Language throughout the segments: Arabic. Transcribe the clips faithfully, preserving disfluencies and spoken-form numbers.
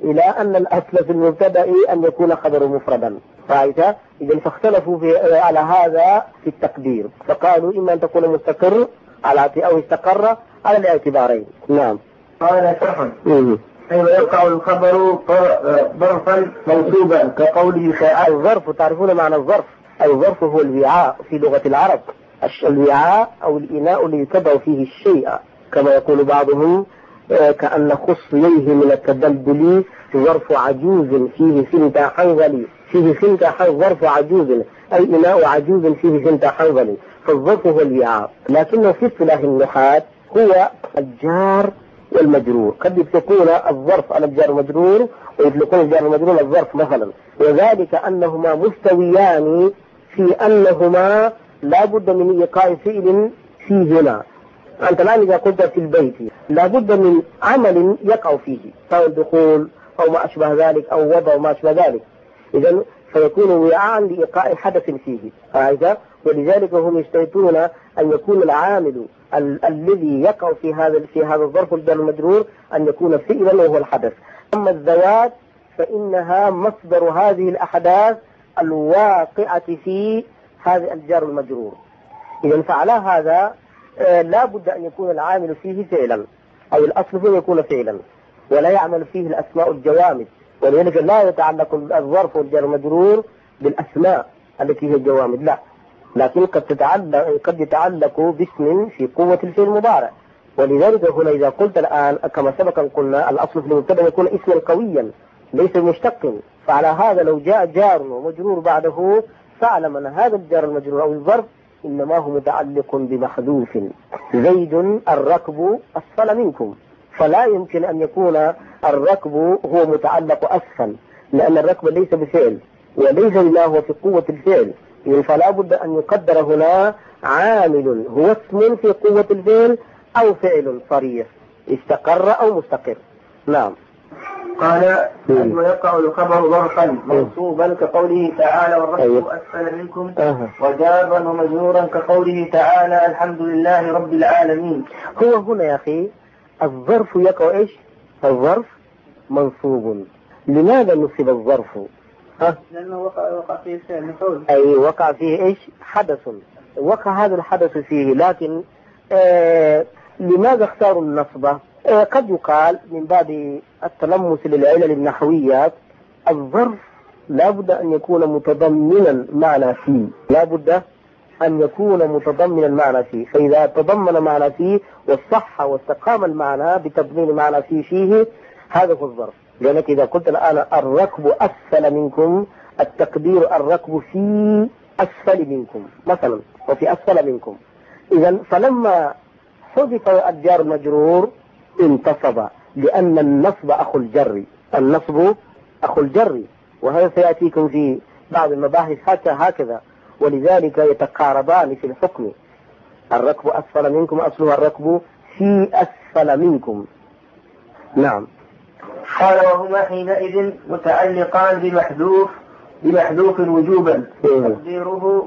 إلى أن الأصل في المبتدأ أن يكون خبر مفردا. رأيت؟ إذا فاختلفوا في على هذا في التقدير، فقالوا إما أن تكون مستقر على أو استقر على الاعتبارين. نعم. قال شرحا كيف يقع الخبر ظرفا منصوبا كقوله تعالى. الظرف تعرفون معنى الظرف؟ الظرف هو الوعاء في لغة العرب، الوعاء أو الإناء اللي يتبع فيه الشيء، كما يقول بعضهم كأن خصيه من التدلدل ظرف عجوز فيه سنت حنظل، فيه سنت ظرف عجوز أي إناء عجوز فيه سنت حنظل، فالظرف هو الوعاء. لكنه في اصطلاح النحاة هو الجار والمجرور، قد يطلقون الظرف على الجار والمجرور ويطلقون الجار والمجرور على الظرف مثلا، وذلك أنهما مستويان في أنهما لا بد من إيقاع فعل فيهما. أنت الآن إذا قلت في البيت لا بد من عمل يقع فيه، سواء دخول أو ما أشبه ذلك أو وضع وما أشبه ذلك، إذن فيكون وعاء لإيقاع حدث فيه. هذا ولذلك هم يشترطون أن يكون العامل ال- الذي يقع في هذا في هذا الظرف الجار المجرور أن يكون فعلا وهو الحدث. أما الذوات فإنها مصدر هذه الأحداث الواقعة في هذا الجار المجرور. إذن فعلى هذا آه لا بد أن يكون العامل فيه فعلا، أو الأصل فيه يكون فعلا، ولا يعمل فيه الأسماء الجوامد، ولذلك لا يتعلق الظرف والجار المجرور بالأسماء التي هي الجوامد، لا، لكن قد تتعلق قد يتعلق باسم في قوة الفعل المضارع. ولذلك هنا إذا قلت الآن كما سبق قلنا الأصل في المبتدأ يكون اسما قويا ليس مشتق، فعلى هذا لو جاء جار ومجرور بعده فاعلم أن هذا الجار المجرور أو الظرف إنما هو متعلق بمحذوف. زيد الركب أسفل منكم، فلا يمكن أن يكون الركب هو متعلق أسفل، لأن الركب ليس بفعل وليس لما هو في قوة الفعل، فلا بد أن يقدر هنا عامل هو اسم في قوة الفعل أو فعل صريح استقر أو مستقر. نعم. قال ويقع الخبر ظرفا منصوبا كقوله تعالى والركب أسفل منكم، وجارا ومجرورا كقوله تعالى الحمد لله رب العالمين. هو هنا يا أخي الظرف يقع إيش؟ الظرف منصوب. لماذا نصب الظرف؟ ها؟ لأنه وقع, وقع فيه فعل مفعول. أي وقع فيه إيش؟ حدث، وقع هذا الحدث فيه. لكن آه لماذا اختاروا النصب؟ آه قد يقال من باب التلمس للعلل النحويات الظرف لا بد أن يكون متضمنا معنى فيه، لا بد أن يكون متضمنا معنى فيه، فإذا تضمن معنى فيه والصح واستقام المعنى بتضمين معنى فيه فيه هذا هو الظرف. لأنك إذا قلت الآن الركب أسفل منكم التقدير الركب في أسفل منكم مثلا وفي أسفل منكم، إذا فلما حذف الجار المجرور انتصب، لأن النصب أخو الجر، النصب أخو الجر، وهذا سيأتيكم في بعض المباحث حتى هكذا، ولذلك يتقاربان في الحكم. الركب أسفل منكم أصلها الركب في أسفل منكم. نعم. قال وهما حينئذ متعلقان بمحذوف بمحذوف وجوبا تقديره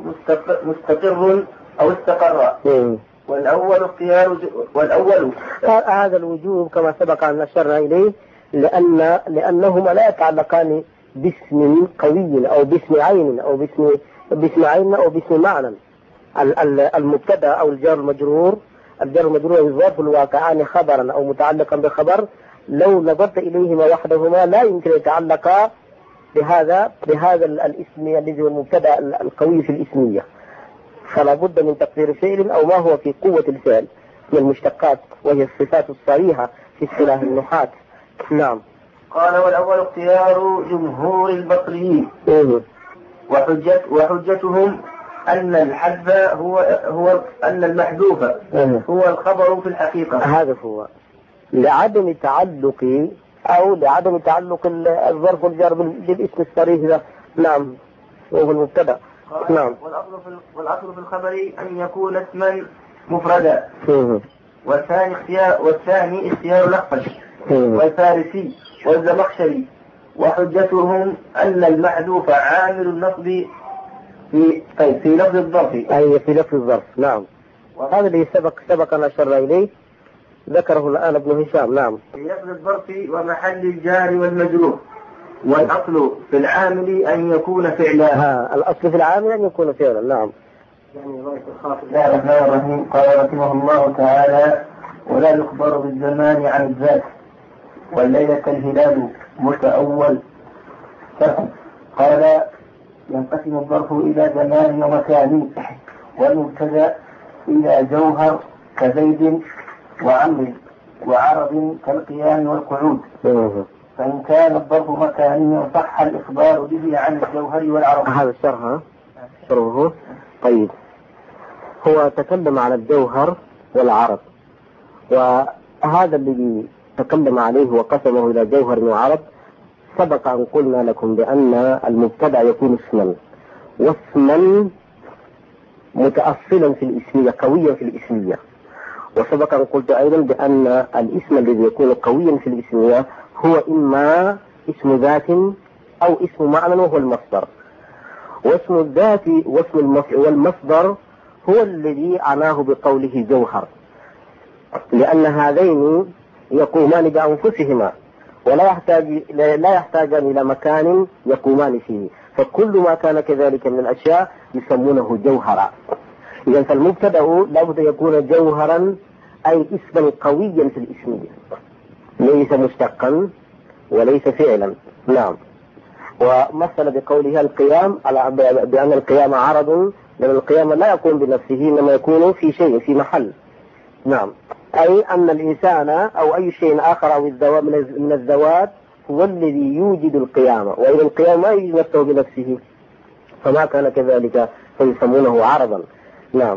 مستقر أو استقر، والأول اختيار والأول هذا الوجوب كما سبق أن أشرنا إليه لأن لأنهما لا يتعلقان باسم قوي أو باسم عين أو باسم باسم عين أو باسم معنى. المبتدا أو الجار المجرور الجار المجرور والظرف الواقعان خبرا أو متعلقا بخبر، لو نظرت إليهما وحدهما لا يمكن أن يتعلقا بهذا بهذا الاسم الذي هو المبتدا القوي في الاسمية، فلا بد من تقدير فعل أو ما هو في قوة الفعل من المشتقات وهي الصفات الصريحة في اصطلاح النحاة. نعم. قال والأول اختيار جمهور البصريين وحجت وحجتهم أن الحذف هو هو أن المحذوف هو الخبر في الحقيقة. هذا هو لعدم تعلق أو لعدم تعلق الظرف والجار بالاسم الصريح ذا. نعم وهو المبتدا. نعم. والأصل في والأصل في الخبر أن يكون اسما مفردا. والثاني اختيار والثاني اختيار الأخفش والفارسي والزمخشري. وحجتهم أن المحذوف عامل النصب في في لفظ الظرف. أي في لفظ الظرف. نعم. وهذا اللي سبق سبق أن أشرنا إليه ذكره الآن ابن هشام. نعم. في لفظ الظرف ومحل الجار والمجرور، والأصل في العامل أن يكون فعلا. ها الأصل في العامل أن يكون فعلا. نعم. بسم الله الرحمن الرحيم. قال رحمه الله تعالى: ولا يخبر بالزمان عن الذات، والليلة الهلال متأول شرعا. قال: ينقسم الظرف إلى زمان ومكان، والمبتدأ إلى جوهر كزيد وعمر وعرض كالقيام والقعود. فإن كان الظرف مكانيا صح الإخبار به عن الجوهر والعرض. هذا الشرح شرحه. طيب، هو تكلم عن الجوهر والعرض، وهذا الذي تكلم عليه وقسمه إلى جوهر وعرض سبق أن قلنا لكم بأن المبتدأ يكون اسما، واسما متأصلا في الاسمية، قويا في الاسمية. وسبق أن قلت أيضا بأن الاسم الذي يكون قويا في الاسمية هو إما اسم ذات أو اسم معنى وهو المصدر. واسم الذات واسم والمصدر هو الذي عناه بقوله جوهر، لأن هذين يقومان بأنفسهما ولا يحتاج لا يحتاجان إلى مكان يقومان فيه، فكل ما كان كذلك من الأشياء يسمونه جوهرا. إذا فالمبتدأ لابد يكون جوهرا أي اسما قويا في الاسمية، ليس مشتقا وليس فعلا. نعم. ومثل بقوله القيام على بأن القيام عرض، لأن القيام لا يكون بنفسه إنما يكون في شيء في محل. نعم. أي أن الإنسان أو أي شيء آخر أو من الذوات هو الذي يوجد القيام، وإذا القيام ما يوجد نفسه بنفسه فما كان كذلك فيسمونه عرضا. نعم.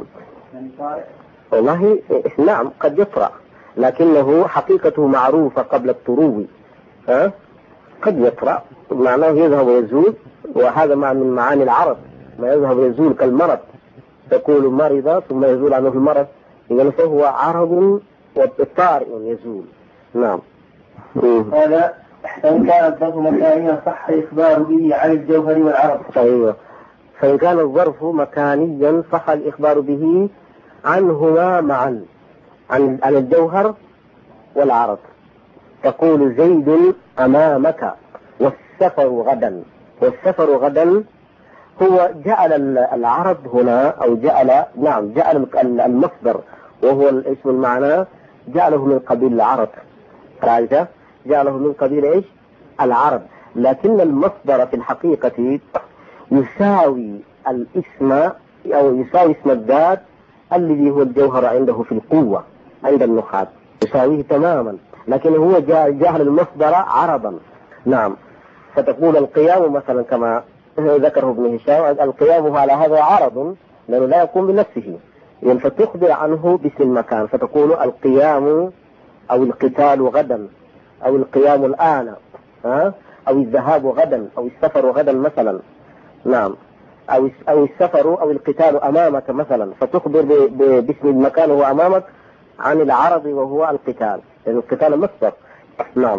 والله نعم قد يطرأ، لكنه حقيقته معروفة قبل الطروب. ها؟ قد يطرأ معناه يذهب ويزول، وهذا مع من معاني العرض، ما يذهب ويزول كالمرض، تقول مرض ثم يزول عنه المرض، إذن فهو عرض وطارئ يزول. نعم. هذا فإن كان الظرف مكانيا صح الإخبار به عن الجوهر والعرض. أيوه. فإن كان الظرف مكانيا صح الإخبار به عنهما معا، عن عن الجوهر والعرض. تقول زيد أمامك والسفر غدا. والسفر غدا هو جعل العرض هنا أو جعل نعم جعل المصدر وهو الاسم المعنى جعله من قبيل العرض. رأيت؟ جعله من قبيل إيش؟ العرض. لكن المصدر في الحقيقة يساوي الاسم أو يساوي اسم الذات الذي هو الجوهر عنده في القوة عند النحاة، يساويه تماما، لكن هو جعل المصدر عرضا. نعم. فتقول القيام مثلا كما ذكره ابن هشام، القيام على هذا عرض لأنه لا يقوم بنفسه، يعني فتخبر عنه باسم المكان، فتقول القيام أو القتال غدا أو القيام الآن، ها؟ أو الذهاب غدا أو السفر غدا مثلا. نعم. أو أو السفر أو القتال أمامك مثلا، فتخبر باسم المكان هو أمامك عن العرض وهو القتال، لأن القتال مصدر. نعم.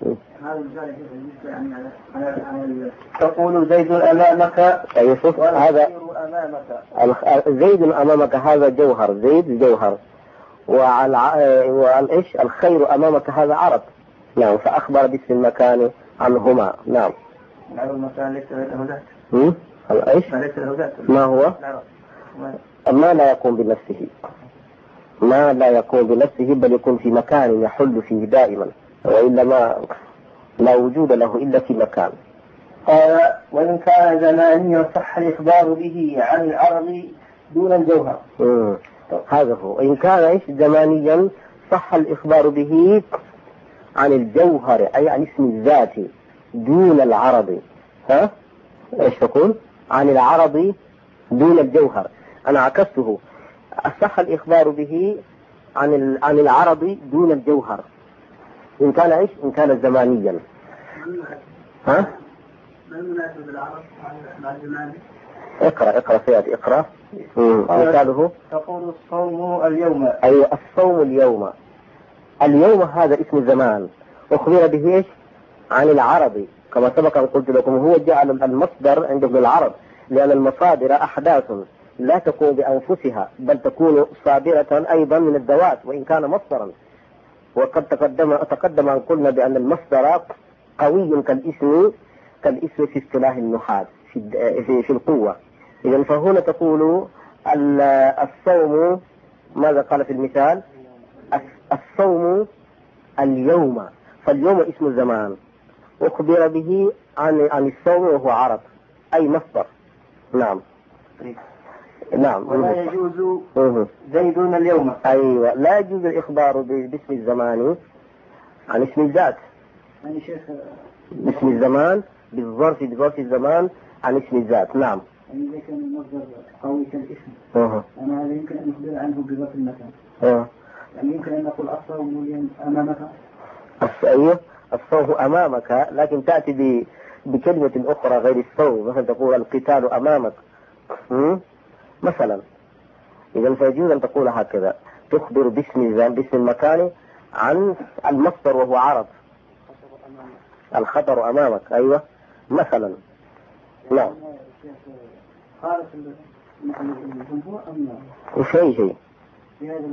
تقول زيد أمامك. يوسف هذا أمامك. زيد أمامك هذا جوهر، زيد جوهر، والإيش الخير أمامك هذا عرض. نعم. فأخبر باسم المكان عنهما. نعم. المكان ليس له ذات. هم؟ الإيش؟ ليس له ذات. ما هو؟ ما لا يقوم بنفسه، ما لا يقوم بنفسه بل يكون في مكان يحل فيه دائما، وإلا ما لا وجود له إلا في مكان. قال: وإن كان زمانيا صح الإخبار به عن العرض دون الجوهر. مم. هذا هو. إن كان إيش زمانيا صح الإخبار به عن الجوهر أي عن اسم الذات دون العرض. ها؟ إيش تقول؟ عن العرض دون الجوهر. أنا عكسته، صح الإخبار به عن عن العرض دون الجوهر. إن كان إيش؟ إن كان زمانيا. ها؟ ما المناسب العرض مع الزمان؟ اقرأ اقرأ سيادي اقرأ. مثاله تقول الصوم اليوم. أي الصوم اليوم. اليوم هذا اسم الزمان، أخبر به إيش؟ عن العرض، كما سبق أن قلت لكم هو جعل المصدر عنده بالعرض، لأن المصادر أحداث لا تكون بأنفسها بل تكون صادرة أيضا من الذوات وإن كان مصدرا. وقد تقدم تقدم أن قلنا بأن المصدر قوي كالاسم كالاسم في اصطلاح النحاة في في, في القوة. إذا فهنا تقول الصوم، ماذا قال في المثال؟ الصوم اليوم، فاليوم اسم الزمان أخبر به عن عن الصوم وهو عرض أي مصدر. نعم نعم. ولا يجوز زيدون اليوم. أيوة، لا يجوز الإخبار باسم الزمان عن اسم الذات. يعني شيخ باسم الزمان بالظرف بظرف الزمان عن اسم الذات. نعم. يعني إذا كان المصدر قوي كالاسم أه. أنا هذا يمكن أن نخبر عنه بظرف المكان. أه. يعني يمكن أن نقول الصوم اليوم أمامك. أيوة، الصوم أمامك، لكن تأتي بكلمة أخرى غير الصوم، مثلا تقول القتال أمامك مثلا. إذا فيجوز أن تقول هكذا، تخبر باسم باسم المكان عن المصدر وهو عرض. الخطر أمامك. أيوة مثلا. نعم. خالف الجمهور أم لا؟ شيء شيء. في هذا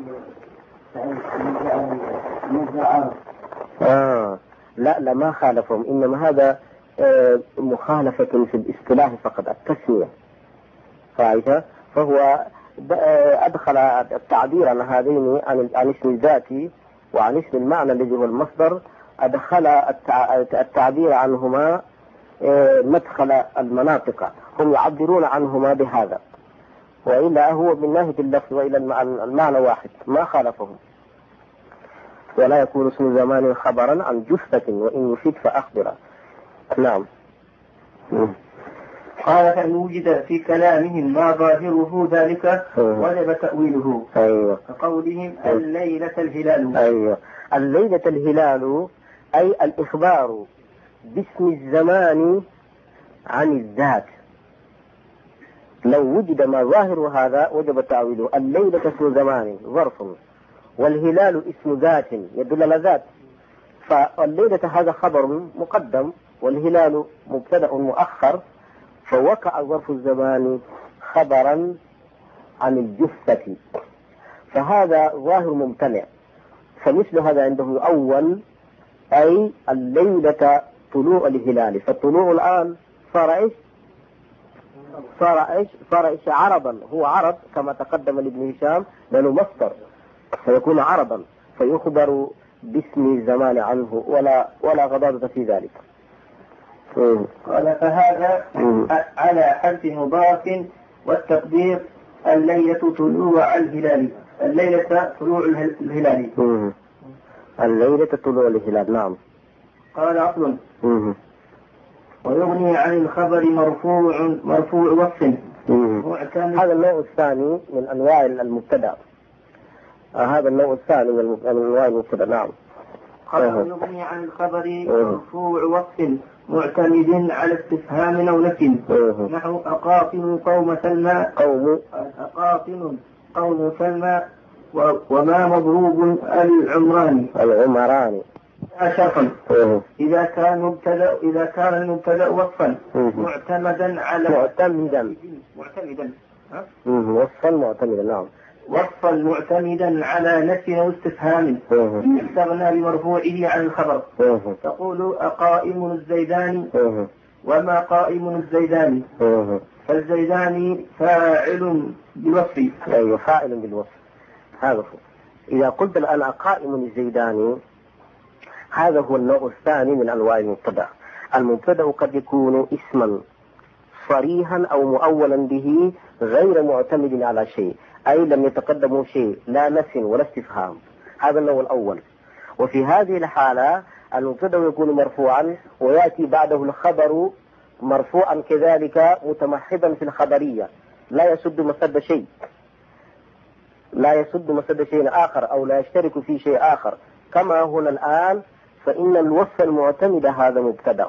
المصدر عرض. آه لا لا ما خالفهم، إنما هذا آه مخالفة في الاصطلاح فقط، التسمية فاعتها. فهو أدخل التعبير عن هذين عن اسم الذات وعن اسم المعنى الذي هو المصدر، أدخل التعبير عنهما مدخل المناطق، هم يعبرون عنهما بهذا، وإلا هو من ناحية اللفظ وإلى المعنى واحد ما خالفهم. ولا يكون اسم زمان خبرا عن جثة وإن يفيد فأخبره. نعم. قال فإن وجد في كلامهم ما ظاهره ذلك وجب تأويله. أيوة. كقولهم الليلة الهلال. أيوة، الليلة الهلال أي الإخبار باسم الزمان عن الذات. لو وجد ما ظاهر هذا وجب تأويله. الليلة اسم زمان ظرف، والهلال اسم ذات يدل على ذات، فالليلة هذا خبر مقدم والهلال مبتدأ مؤخر، فوقع ظرف الزمان خبرا عن الجثة، فهذا ظاهر ممتنع. فمثل هذا عندهم أول أي الليلة طلوع الهلال، فالطلوع الآن صار إيش؟ صار إيش؟ صار إيش؟ عرضا، هو عرض كما تقدم لابن هشام لأنه مصدر فيكون عرضا، فيخبر باسم الزمان عنه ولا ولا غضاضة في ذلك. قال فهذا على حذف مضاف والتقدير الليلة طلوع الهلال. الليلة طلوع الهلال. الليلة طلوع الهلال. نعم. قال أصل ويغني عن الخبر مرفوع مرفوع وصف. هذا النوع الثاني من أنواع المبتدأ. آه هذا النوع الثاني من أنواع المبتدأ. نعم. قال يغني عن الخبر مرفوع وصف معتمد على استفهام أو نفي. نحو أقاطن قوم سلمى قوم أقاطن قوم سلمى وما مضروب العمراني العمراني شرطا. إذا كان مبتدأ إذا كان المبتدأ وصفا معتمدا على معتمدا معتمدا وصفا معتمدا. نعم. وصفا معتمدا على نفي أو استفهام استغنى بمرفوعه عن الخبر. تقول أقائم الزيداني وما قائم الزيداني، فالزيداني فاعل بالوصف. أيوة فاعل بالوصف. هذا إذا قلت الآن أقائم الزيداني هذا هو النوع الثاني من أنواع المبتدأ. المبتدأ قد يكون اسما صريحا أو مؤولا به غير معتمد على شيء، أي لم يتقدمه شيء لا نفي ولا استفهام. هذا النوع الأول. وفي هذه الحالة المبتدأ يكون مرفوعا ويأتي بعده الخبر مرفوعا كذلك متمحضا في الخبرية، لا يسد مسد شيء لا يسد مسد شيء آخر أو لا يشترك في شيء آخر. كما هنا الآن فإن الوصف المعتمد هذا مبتدأ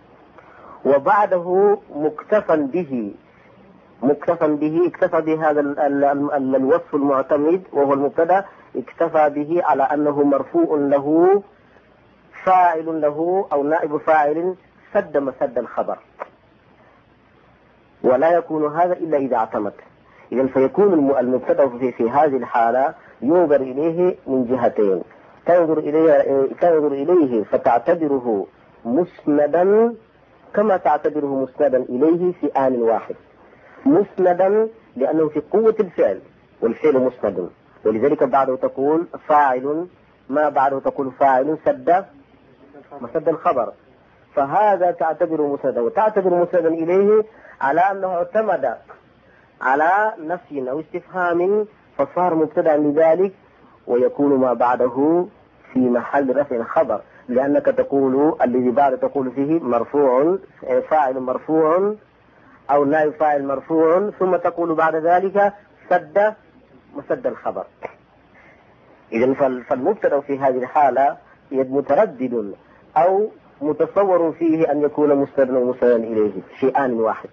وبعده مكتفا به مكتفا به اكتفى بهذا الوصف المعتمد وهو المبتدأ، اكتفى به على أنه مرفوع له فاعل له أو نائب فاعل سد مسد الخبر، ولا يكون هذا إلا إذا اعتمد. إذن فيكون المبتدأ في, في هذه الحالة ينظر إليه من جهتين: تنظر إليه تنظر إليه فتعتبره مسندا كما تعتبره مسندا إليه في آن واحد. مسندا لأنه في قوة الفعل، والفعل مسند، ولذلك بعده تقول فاعل، ما بعده تقول فاعل سد مسد الخبر، فهذا تعتبره مسندا، وتعتبر مسندا إليه على أنه اعتمد على نفي أو استفهام فصار مبتدأ لذلك، ويكون ما بعده في محل رفع خبر، لأنك تقول الذي بعد تقول فيه مرفوع فاعل مرفوع أو نائب فاعل مرفوع، ثم تقول بعد ذلك سد مسد الخبر. إذن فالمبتدأ في هذه الحالة متردد أو متصور فيه أن يكون مسندا ومسندا إليه في آن واحد.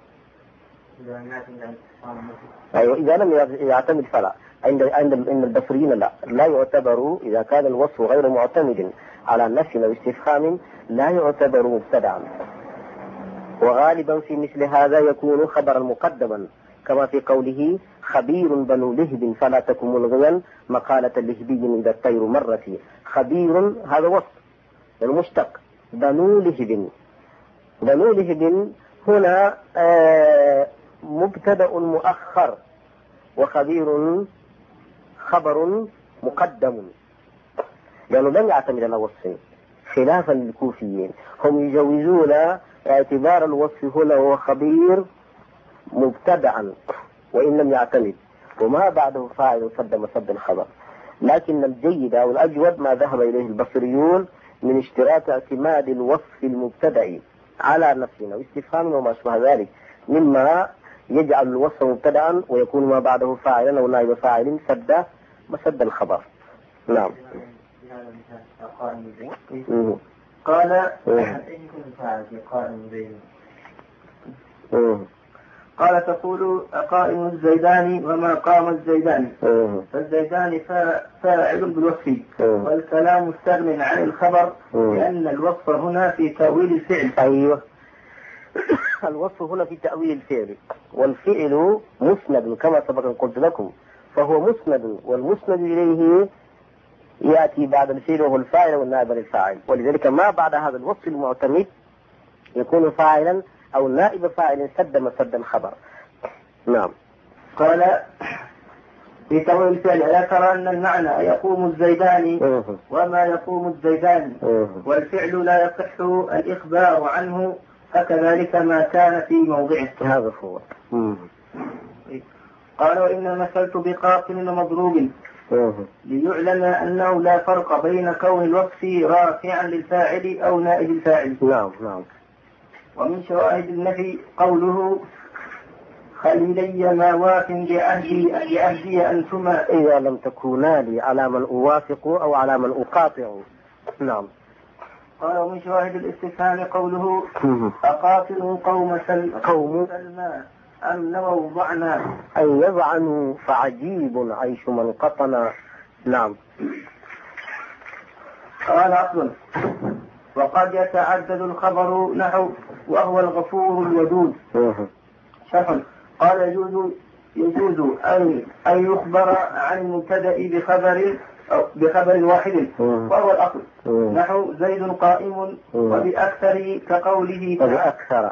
أيوة إذا لم يعتمد فلا. عند عند البصريين لا لا يعتبر إذا كان الوصف غير معتمد على نفي أو استفهام لا يعتبر مبتدعا، وغالبا في مثل هذا يكون خبرا مقدما، كما في قوله خبير بنو لهب فلا تكن ملغيا مقالة لهبي إذا الطير مرت. خبير هذا وصف المشتق، بنو لهب بنو لهب هنا آه مبتدأ مؤخر، وخبير خبر مقدم، لأنه لم يعتمد على وصف، خلافا للكوفيين هم يجوزون اعتبار الوصف هنا وهو خبير مبتدعا وإن لم يعتمد، وما بعده فاعل صد مسد الخبر. لكن الجيد أو الأجود ما ذهب إليه البصريون من اشتراط اعتماد الوصف المبتدع على نفسه واستفهام وما شابه ذلك، مما يجعل الوصف مبتدعا ويكون ما بعده فاعلا أو نائب فاعل سد مسد الخبر. نعم. قال قال تقول قائم الزيداني وما قام الزيداني، فالزيداني فاعل بالوصف، والكلام مستغن عن الخبر، لأن الوصف هنا في تأويل الفعل. أيوة الوصف هنا في تأويل الفعل، والفعل مسند كما سبق قلت لكم، فهو مسند، والمسند إليه يأتي بعد الفعل وهو الفاعل والنائب للفاعل، ولذلك ما بعد هذا الوصف المعتمد يكون فاعلا أو نائب فاعل سد مسد الخبر. نعم. قال في تأويل الفعل ألا ترى أن المعنى يقوم الزيداني وما يقوم الزيداني، والفعل لا يصح الإخبار عنه، فكذلك ما كان في موضعه. هذا هو. قال وإن مثلت بقاطن ومضروب ليعلم أنه لا فرق بين كون الوصف رافعا للفاعل أو نائب الفاعل. نعم نعم. ومن شواهد النفي قوله خليلي ما واف بعهدي بعهدي أنتما إذا لم تكونا لي على من أوافق أو على من أقاطع. نعم. قال ومن شواهد الاستفهام قوله أقاتل قوم سلمى أم نووا ضعنا أن يضعنوا فعجيب عيش من قطنا. نعم. قال أصل وقد يتعدد الخبر نحو وهو الغفور الودود. شرح قال يجوز يجوز أن أن يخبر عن المبتدأ بخبر أو بخبر واحد وهو الأصل، نحو زيد قائم، وبأكثر كقوله وبأكثر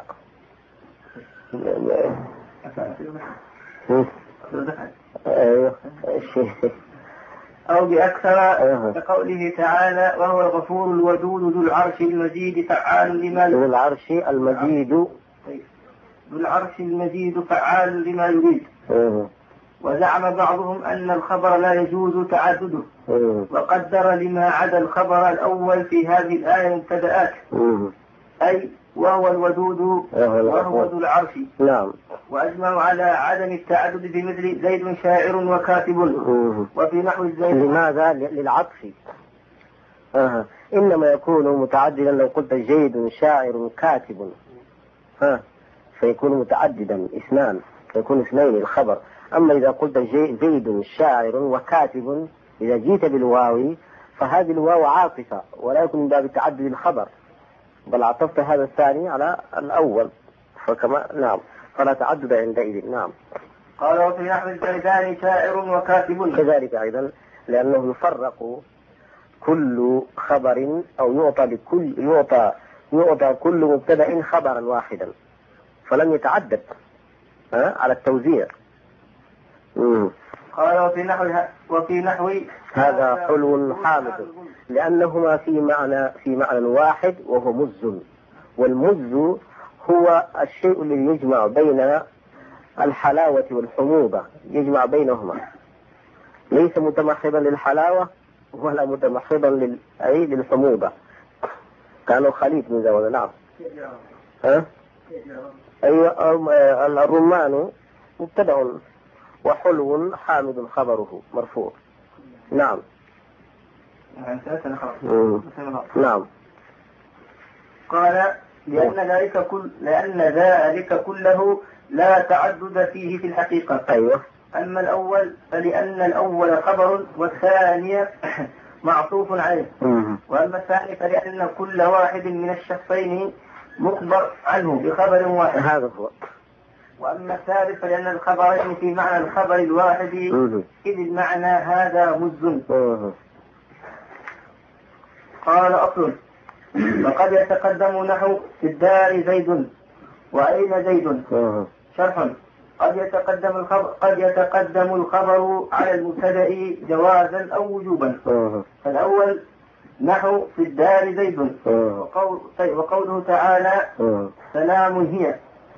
أو بأكثر كقوله تعالى وهو الغفور الودود ذو العرش المجيد فعال لما ذو العرش المجيد ذو العرش المجيد فعال لما يريد. وزعم بعضهم أن الخبر لا يجوز تعدده، وقدر لما عدا الخبر الأول في هذه الآية مبتدآت، أي وهو الودود وهو ذو العرش. نعم. وأجمعوا على عدم التعدد بمثل زيد شاعر وكاتب، وفي نحو الزيد. لماذا؟ للعطف. آه. إنما يكون متعددا لو قلت زيد شاعر كاتب، ها فيكون متعددا اثنان، فيكون اثنين الخبر. أما إذا قلت زيد شاعر وكاتب إذا جيت بالواو فهذه الواو عاطفة ولا يكون من باب تعدد الخبر، بل عطفت هذا الثاني على الأول، فكما نعم فلا تعدد عندئذ. نعم. قال وفي نحو الزيداني شاعر وكاتب كذلك أيضا، لأنه يفرق كل خبر أو يعطى لكل يعطى يعطى كل مبتدأ خبرا واحدا، فلم يتعدد على التوزيع. مم. قال وفي نحو وفي نحو هذا حلو حامض، لأنهما في معنى في معنى واحد وهو مز، والمز هو الشيء الذي يجمع بين الحلاوة والحموضة، يجمع بينهما، ليس متمحضا للحلاوة ولا متمحضا لل... أي للحموضة، كانوا خليط من ذلك. نعم. ها؟ أيوة. الرمان مبتدأ وحلو حامض خبره مرفوع. نعم. نعم. قال لأن ذلك كل لأن ذلك كله لا تعدد فيه في الحقيقة. أيوة. أما الأول فلأن الأول خبر والثاني معطوف عليه. وأما الثاني فلأن كل واحد من الشخصين مخبر عنه بخبر واحد. هذا هو. وأما الثالث فلأن الخبرين في معنى الخبر الواحد إذ المعنى هذا مز. قال أصل وقد يتقدم نحو في الدار زيد وأين زيد. شرح قد يتقدم الخبر قد يتقدم الخبر على المبتدأ جوازا أو وجوبا. فالأول نحو في الدار زيد، وقول وقوله تعالى سلام هي،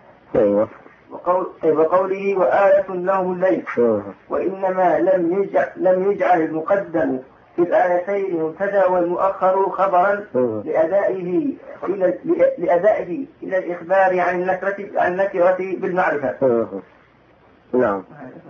وقول وقوله وآية لهم الليل. وإنما لم يجعل لم يجعل المقدم في الآيتين مبتدأ والمؤخر خبرا لأدائه إلى لأدائه إلى الإخبار عن النكرة عن النكرة بالمعرفة. نعم.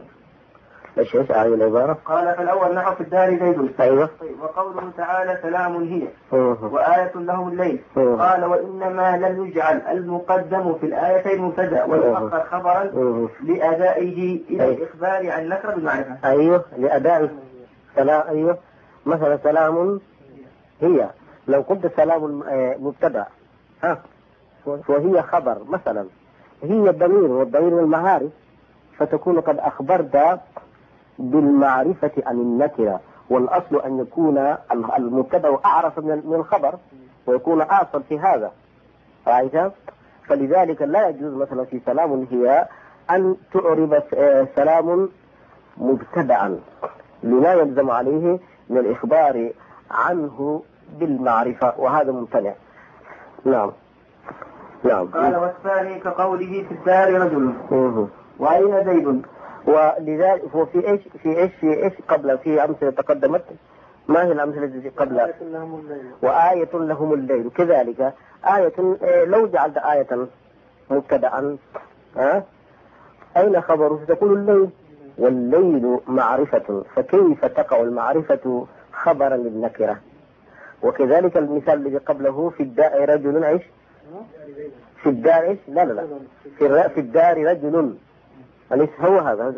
ايش ايش هذه العبارة؟ قال فالأول نحو في الدار زيد. أيوة. وقوله تعالى سلام هي وآية لهم الليل. قال وإنما لم يجعل المقدم في الآيتين مبتدأ والمؤخر خبرا لأدائه إلى الإخبار عن النكرة بالمعرفة. أيوة لأدائه. سلام. أيوة. مثلا سلام هي، لو قلت سلام مبتدأ ها وهي خبر مثلا، هي الضمير والضمير والمعارف، فتكون قد أخبرت بالمعرفة عن النكرة، والأصل أن يكون المبتدأ أعرف من الخبر ويكون أصل في هذا. رأيت؟ فلذلك لا يجوز مثلا في سلام هي أن تعرب سلام مبتدأ لما يلزم عليه من الإخبار عنه بالمعرفة، وهذا ممتنع. نعم. نعم. قال والثاني كقوله في الدار رجل وأين زيد. ولذلك هو في ايش في ايش في ايش قبل في أمثلة تقدمت، ما هي الأمثلة التي قبل؟ وآية لهم الليل. كذلك آية لو جعلت آية مبتدأ ها أين خبره؟ تقول الليل، والليل معرفة، فكيف تقع المعرفة خبرا للنكرة؟ وكذلك المثال الذي قبله في الدار رجل ايش؟ في الدار ايش؟ لا لا لا في, في الدار رجل، أليس هو هذا؟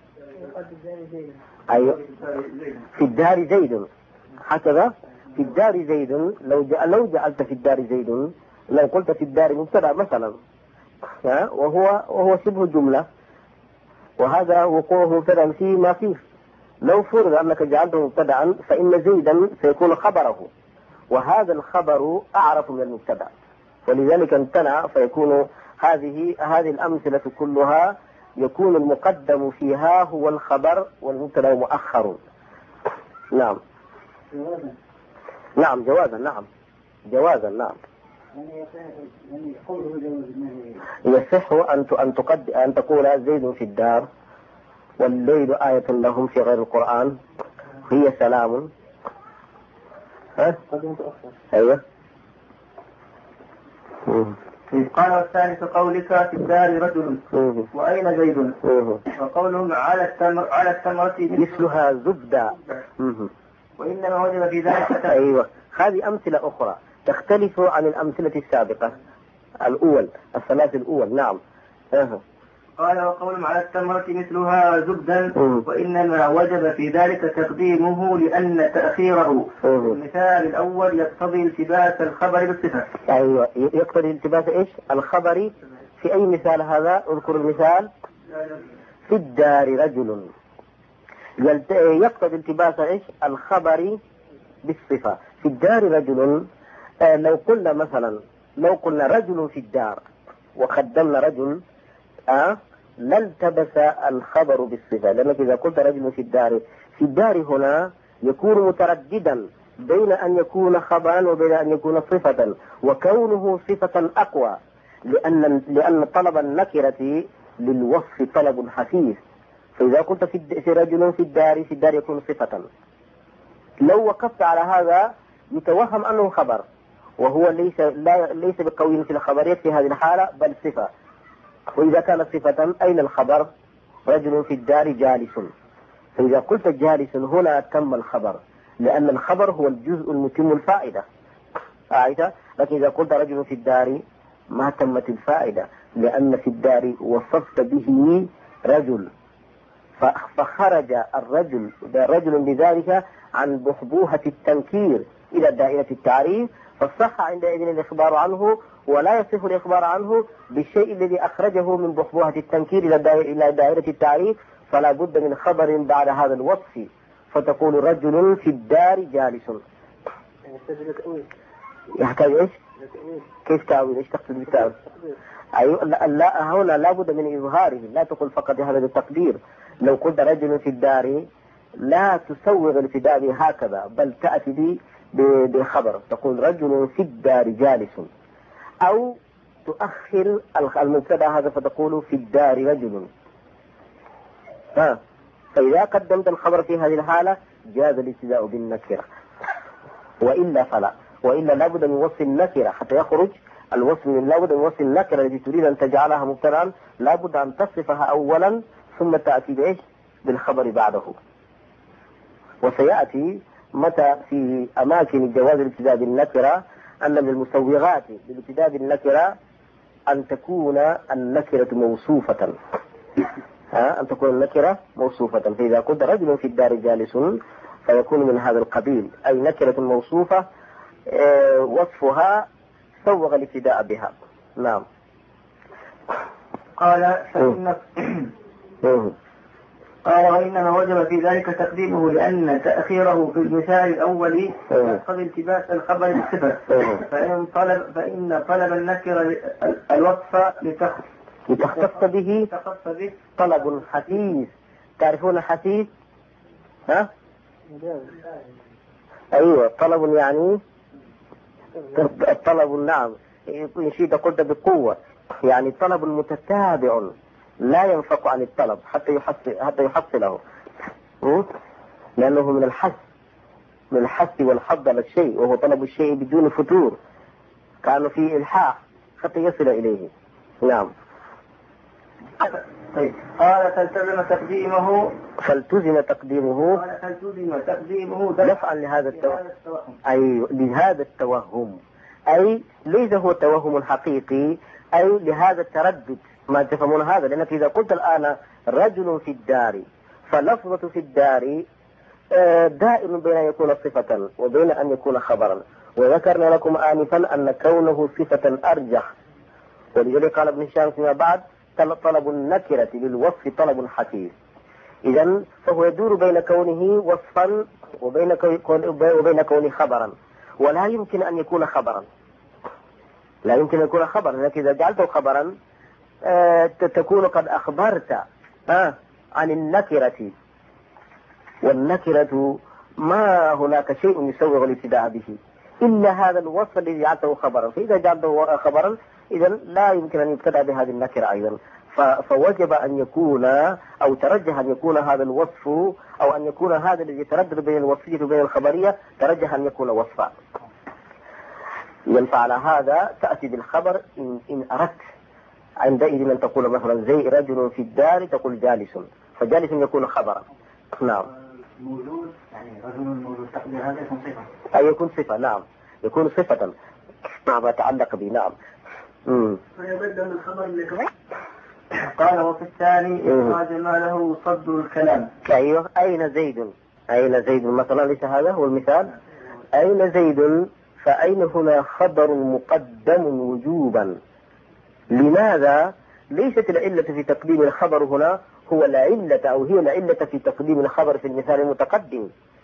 أيوة. في الدار زيد هكذا. في الدار زيد لو لو جعلت في الدار زيد، لو قلت في الدار مبتدأ مثلا وهو وهو شبه جملة، وهذا وقوعه مبتدأ فيه ما فيه. لو فرض أنك جعلته مبتدأ فإن زيدا سيكون خبره، وهذا الخبر أعرف من المبتدأ، ولذلك امتنع. فيكون هذه هذه الأمثلة كلها يكون المقدم فيها هو الخبر والمبتدأ مؤخر. نعم. نعم جوازا. نعم جوازا. نعم. يصح أن أن تقد أن تقول زيد في الدار والليل آية لهم في غير القرآن، هي سلام. ها؟ أيوة. قال والثاني كقولك في الدار رجل وأين زيد. وقولهم على التمر على التمرة مثلها زبدة. وإنما وجب في ذلك. أيوة. هذه أمثلة أخرى تختلف عن الأمثلة السابقة الأول الثلاث الأول. نعم. أه. قال وقولهم على التمرة مثلها زبدا. وإنما وجب في ذلك تقديمه لأن تأخيره المثال الأول يقتضي التباس الخبر بالصفة. أيوة يقتضي التباس إيش الخبر. في أي مثال هذا؟ اذكر المثال. في الدار رجل يقتضي التباس إيش الخبر بالصفة. في الدار رجل، آه لو قلنا مثلا لو قلنا رجل في الدار وقدمنا رجل آه لالتبس الخبر بالصفة، لأنك إذا قلت رجل في الدار، في الدار هنا يكون مترددا بين أن يكون خبرا وبين أن يكون صفة، وكونه صفة أقوى، لأن لأن طلب النكرة للوصف طلب حثيث. فإذا قلت في رجل في الدار، في الدار يكون صفة. لو وقفت على هذا يتوهم أنه خبر، وهو ليس لا ليس بقوي في الخبرية في هذه الحالة، بل صفة. وإذا كانت صفة أين الخبر؟ رجل في الدار جالس. فإذا قلت جالس هنا تم الخبر، لأن الخبر هو الجزء المتم الفائدة. عايزة؟ لكن إذا قلت رجل في الدار ما تمت الفائدة، لأن في الدار وصفت به رجل، فخرج الرجل رجل بذلك عن بحبوحة التنكير إلى دائرة التعريف، فالصح عندئذ الإخبار عنه، ولا يصح الإخبار عنه بالشيء الذي أخرجه من بحبوحة التنكير إلى دائرة التعريف، فلا بد من خبر بعد هذا الوصف، فتقول رجل في الدار جالس. يحتاج إيش؟ كيف تأويل؟ إيش تقصد بالتأويل؟ أيوة، لا, لا هنا لا بد من إظهاره، لا تقول فقط هذا التقدير. لو قلت رجل في الدار لا تسوغ الابتداء به هكذا، بل تأتي به بخبر، تقول رجل في الدار جالس، أو تؤخر المبتدا هذا فتقول في الدار رجل. ها، فإذا قدمت الخبر في هذه الحالة جاز الابتداء بالنكرة، وإلا فلا، وإلا لابد من وصف النكرة حتى يخرج الوصف، من لابد من وصف النكرة التي تريد أن تجعلها مبتدا، لابد أن تصفها أولا ثم تأتي بإيش؟ بالخبر بعده. وسيأتي متى في أماكن جواز الابتداء بالنكرة أن من المسوغات للابتداء بالنكرة أن تكون النكرة موصوفة. ها، أن تكون النكرة موصوفة. فإذا قلت رجل في الدار جالس فيكون من هذا القبيل، أي نكرة موصوفة اه وصفها سوغ الابتداء بها. نعم. قال فإن قال وإنما وجب في ذلك تقديمه لأن تأخيره في المثال الأول يقتضي التباس الخبر بالصفة، فإن طلب فإن طلب النكر الوصف لتختص به طلب حثيث. تعرفون الحثيث؟ ها؟ أيوة، طلب يعني الطلب، نعم، إن شئت قلت بقوة، يعني طلب متتابع لا ينفق عن الطلب حتى يحصل حتى يحصله، لأنه من الحث من الحث والحض على الشيء، وهو طلب الشيء بدون فتور، كأنه في إلحاح حتى يصل إليه. نعم. طيب. قال فالتزم تقديمه فالتزم تقديمه قال فالتزم تقديمه دفعا لهذا التوهم، أي لهذا التوهم، أي ليس هو توهم حقيقي، أي لهذا التردد. ما تفهمون هذا؟ لأنك إذا قلت الآن رجل في الدار، فلفظة في الدار دائم بين أن يكون صفة وبين أن يكون خبرا، وذكرنا لكم آنفا أن كونه صفة أرجح، ولذلك قال ابن هشام فيما بعد طلب النكرة للوصف طلب حثيث. إذن فهو يدور بين كونه وصفا وبين وبين كونه خبرا، ولا يمكن أن يكون خبرا، لا يمكن أن يكون خبرا، لكن إذا جعلته خبرا آه تكون قد أخبرت آه عن النكرة، والنكرة ما هناك شيء يسوغ الابتداء به إلا هذا الوصف الذي جعلته خبرا، فإذا جعلته خبرا إذن لا يمكن أن يبتدأ بهذه النكرة أيضا، فوجب أن يكون أو ترجح أن يكون هذا الوصف، أو أن يكون هذا الذي يتردد بين الوصفية وبين الخبرية ترجح أن يكون وصفا. ينفع على هذا تأتي بالخبر إن, إن أردت، عندئذ أن تقول مثلا زي رجل في الدار تقول جالس، فجالس يكون خبرا. نعم. موجود، يعني رجل موجود تقدير هذا يكون صفة. أي يكون صفة، نعم، يكون صفة مع ما تعلق به. نعم. امم فيبدأ من الخبر اللي قال وفي الثاني ما جماله صد الكلام. أيوه، أين زيد؟ أين زيد مثلا، ليس هذا هو المثال؟ أين زيد؟ فأين هنا خبر مقدم وجوبا. لماذا؟ ليست العلة في تقديم الخبر هنا هو العلة أو هي العلة في تقديم الخبر في المثال المتقدم،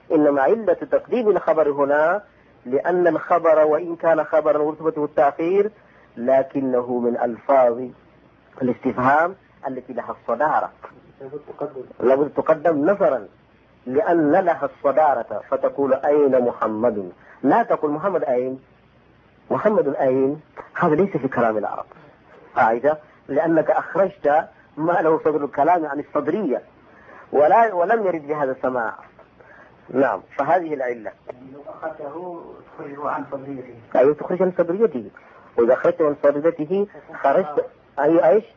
إنما علة تقديم الخبر هنا لأن الخبر وإن كان خبرا ورتبته التأخير لكنه من ألفاظ الاستفهام التي لها الصدارة، لابد تقدم نظرا لأن لها الصدارة، فتقول أين محمد؟ لا تقول محمد أين، محمد أين، هذا ليس في كلام العرب قاعدة، لأنك أخرجت ما له صدر الكلام عن الصدرية ولا ولم يرد بهذا السماع. نعم، فهذه العلة. لو أخذته تخرجه عن صدريته. أيوة، تخرج عن صدريته، وإذا أخرجته عن صدريته خرجت أي إيش؟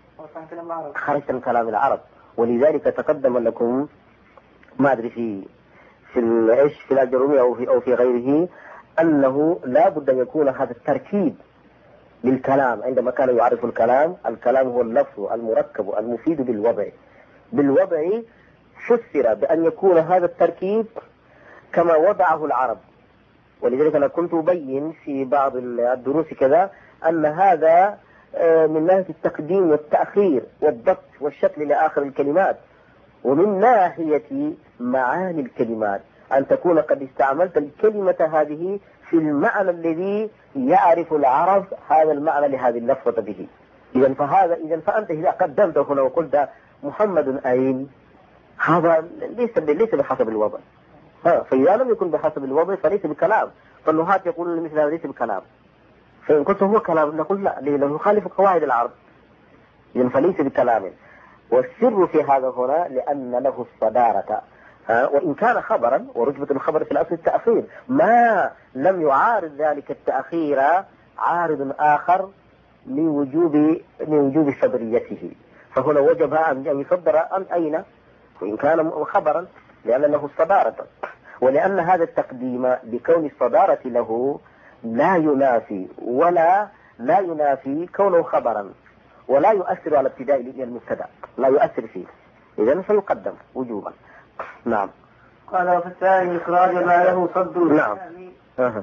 خرجت من كلام العرب. ولذلك تقدم لكم ما أدري في في إيش في الأجرومي أو في أو في غيره أنه لا بد أن يكون هذا التركيب للكلام. عندما كان يعرف الكلام، الكلام هو اللفظ المركب المفيد بالوضع. بالوضع فسر بأن يكون هذا التركيب كما وضعه العرب. ولذلك أنا كنت أبين في بعض الدروس كذا أن هذا من ناحية التقديم والتأخير والضبط والشكل لآخر الكلمات، ومن ناحية معاني الكلمات أن تكون قد استعملت الكلمة هذه في المعنى الذي يعرف العرب هذا المعنى لهذه اللفظة به. إذا فهذا إذا فأنت إذا قدمت هنا وقلت محمد أين، هذا ليس ليس بحسب الوضع. ها، فإذا لم يكن بحسب الوضع فليس بكلام. فالنهاة يقولون مثل هذا ليس بكلام. فإن قلت هو كلام نقول لا، لأنه يخالف قواعد العرب، إذا فليس بكلام. والسر في هذا هنا لأن له الصدارة، وإن كان خبرا، ورتبة الخبر في الأصل التأخير، ما لم يعارض ذلك التأخير عارض آخر من وجوب من وجوب صدريته، فهنا وجب أن يصدر عن أين وإن كان خبرا لأن له الصدارة. ولأن هذا التقديم بكون الصدارة له لا ينافي ولا لا ينافي كونه خبرا، ولا يؤثر على ابتداء المبتدا، لا يؤثر فيه، إذن فيقدم وجوبا. نعم. قال وفي الثاني إخراج ما له صد. نعم. أه.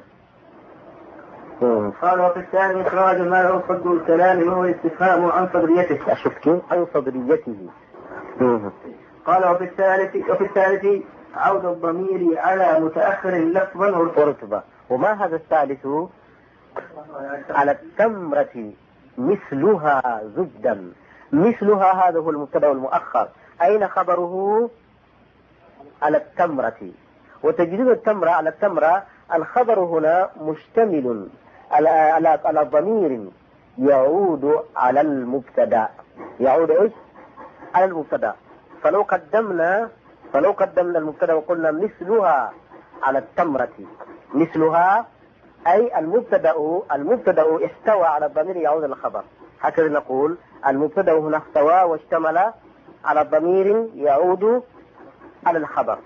قال وفي الثاني إخراج ما له صد الكلام وهو الاستفهام عن صدريته. أشوف كيف عن صدريته. أه. قال وفي الثالث وفي الثالث عود الضمير على متأخر لفظا ورتبة. وما هذا الثالث؟ على التمرة مثلها زبدا. مثلها هذا هو المبتدا والمؤخر. أين خبره؟ على التمرة. وتجديد التمرة على التمرة الخبر هنا مشتمل على على على ضمير يعود على المبتدا. يعود ايش؟ على المبتدا. فلو قدمنا فلو قدمنا المبتدا وقلنا مثلها على التمرة، مثلها أي المبتدا المبتدا استوى على الضمير يعود على الخبر. هكذا نقول المبتدا هنا استوى واشتمل على الضمير يعود على الخبر.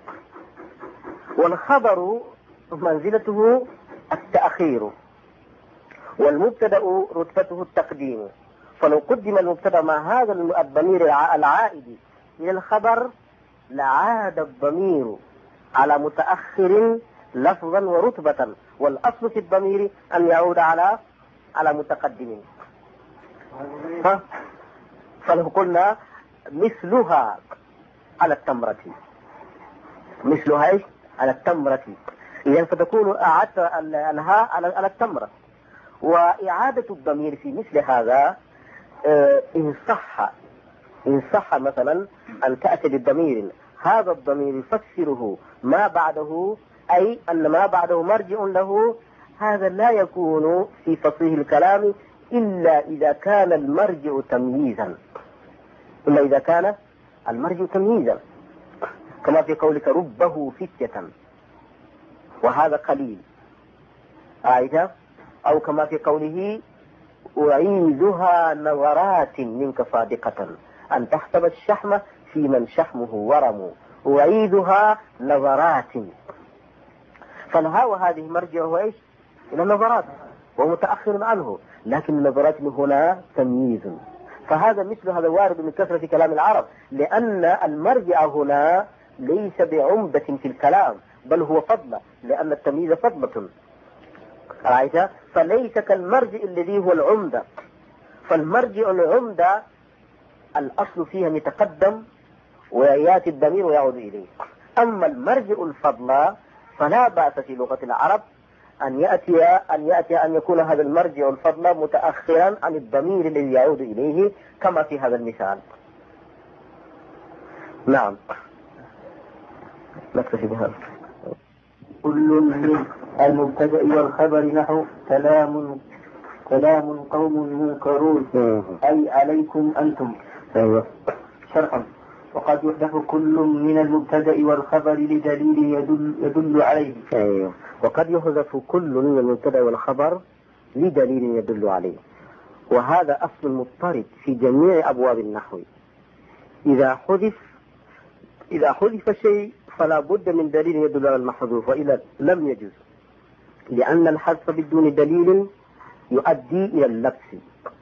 والخبر منزلته التأخير، والمبتدا رتبته التقديم. فلو قدم المبتدا مع هذا الضمير العائد إلى الخبر لعاد الضمير على متأخر لفظا ورتبة، والأصل في الضمير أن يعود على على متقدم. فلو قلنا مثلها على التمرة، مثلها إيش؟ على التمرة، إذن فتكون أعادت الهاء على التمرة. وإعادة الضمير في مثل هذا إن صح إن صح مثلا أن تأتي بالضمير، هذا الضمير يفسره ما بعده، أي أن ما بعده مرجع له، هذا لا يكون في فصيح الكلام إلا إذا كان المرجع تمييزا، إلا إذا كان المرجع تمييزا، كما في قولك ربه فتية، وهذا قليل آية، أو كما في قوله أعيذها نظرات منك صادقة أن تحسب الشحم في من شحمه ورم، أعيذها نظرات. فالهاء هذه مرجعه إيش؟ إلى النظرات، ومتأخر عنه، لكن النظرات هنا تمييز. فهذا مثل هذا وارد من كثرة كلام العرب، لأن المرجع هنا ليس بعمدة في الكلام، بل هو فضلة، لأن التمييز فضلة، رأيت؟ فليس كالمرجع الذي هو العمدة. فالمرجع العمدة الأصل فيها يتقدم ويأتي الضمير ويعود إليه. أما المرجع الفضلة فلا بأس في لغة العرب أن يأتي أن يأتي أن يكون هذا المرجع الفضل متأخرا عن الضمير الذي يعود إليه كما في هذا المثال. نعم نكتفي بهذا. كل من المبتدأ والخبر نحو كلام كلام قوم منكرون أي عليكم أنتم. أيوة. شرحا. وقد يحذف كل من المبتدأ والخبر لدليل يدل, يدل عليه. أيوة. وقد يحذف كل من المبتدأ والخبر لدليل يدل عليه، وهذا أصل مضطرد في جميع أبواب النحو. إذا حذف إذا حذف شيء فلا بد من دليل يدل على المحذوف، وإلا لم يجوز، لأن الحذف بدون دليل يؤدي إلى اللبس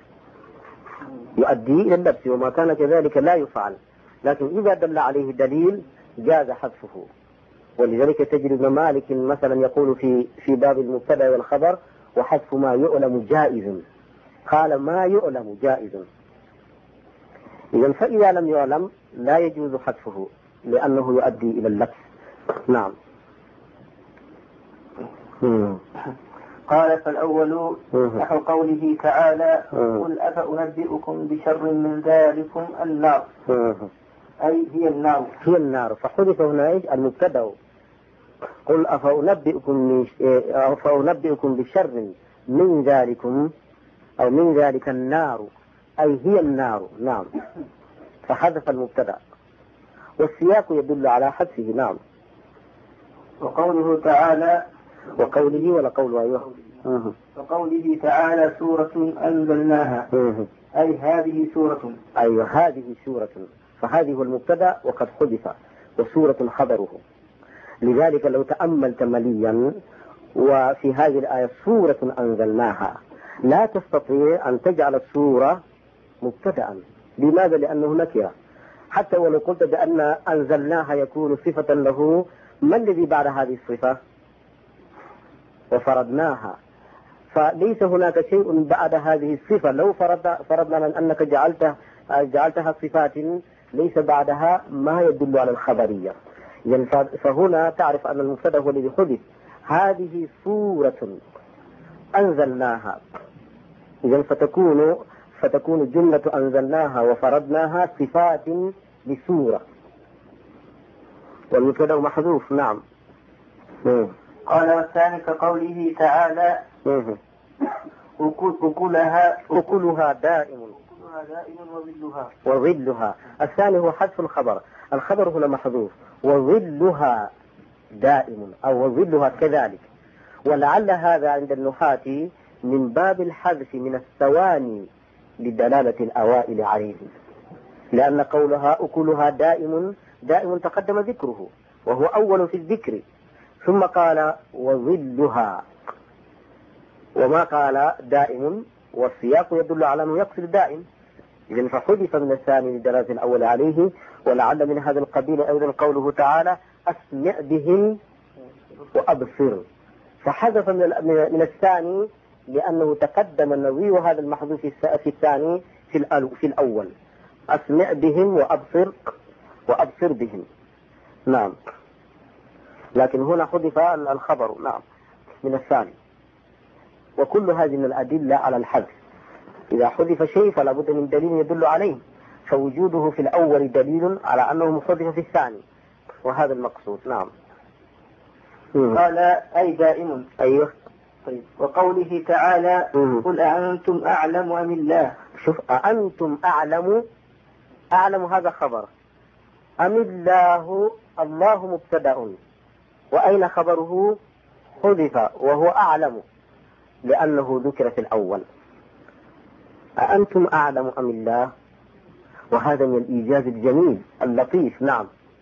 يؤدي إلى اللبس وما كان كذلك لا يفعل. لكن إذا دل عليه دليل جاز حذفه. ولذلك تجد ابن مالك مثلا يقول في في باب المبتدأ والخبر وحذف ما يعلم جائز، قال ما يعلم جائز. إذا فإذا لم يعلم لا يجوز حذفه لأنه يؤدي إلى اللبس. نعم. قال فالأول نحو قوله تعالى قل أفأنبئكم بشر من ذلكم النار، أي هي النار. هي النار. فحذف هنا المبتدأ قل أفأنبئكم أفأنبئكم بشر من ذلكم أو من ذلك النار، أي هي النار. نعم. فحذف المبتدأ والسياق يدل على حذفه. نعم. وقوله تعالى وقوله ولا قوله أيوه وقوله تعالى سورة أنزلناها، أي هذه سورة. أيوه هذه سورة، فهذه هو المبتدأ وقد حذف، وسورة خبره. لذلك لو تأملت مليا وفي هذه الآية سورة أنزلناها لا تستطيع أن تجعل السورة مبتدأ. لماذا؟ لأنه نكرة. حتى ولو قلت بأن أنزلناها يكون صفة له، ما الذي بعد هذه الصفة؟ وفرضناها. فليس هناك شيء بعد هذه الصفة. لو فرض فرضنا أنك جعلتها جعلتها صفات ليس بعدها ما يدل على الخبرية. يعني فهنا تعرف أن المبتدأ هو الذي حذف. هذه سورة أنزلناها، إذن فتكون فتكون جملة أنزلناها وفرضناها صفات لسورة، والمبتدأ محذوف. نعم. مم. قال والثاني كقوله تعالى أكلها أكلها دائم أكلها دائم وظلها وظلها. الثاني هو حذف الخبر. الخبر هنا محذوف، وظلها دائم أو وظلها كذلك. ولعل هذا عند النحاة من باب الحذف من الثواني لدلالة الأوائل عليه، لأن قولها أكلها دائم دائم تقدم ذكره وهو أول في الذكر، ثم قال وظلها وما قال دائم، والسياق يدل على أنه يقصد دائم. إذن فحذف من الثاني لدلالة الأول عليه. ولعل من هذا القبيل أيضا قوله تعالى أسمع بهم وأبصر، فحذف من الثاني لأنه تقدم النظير هذا المحذوف في الثاني في الأول، أسمع بهم وأبصر وأبصر بهم. نعم. لكن هنا حذف الخبر نعم من الثاني. وكل هذه من الأدلة على الحذف. إذا حذف شيء فلا بد من دليل يدل عليه، فوجوده في الأول دليل على أنه محذف في الثاني، وهذا المقصود. نعم. قال أي دائم. أيوه. طيب. وقوله تعالى قل أأنتم أعلم أم الله. شوف أأنتم أعلم، أعلم هذا خبر، أم الله، الله مبتدأ، وأين خبره؟ حذف وهو أعلم لأنه ذكر في الأول. أأنتم أعلم أم الله، وهذا من الإيجاز الجميل اللطيف. نعم.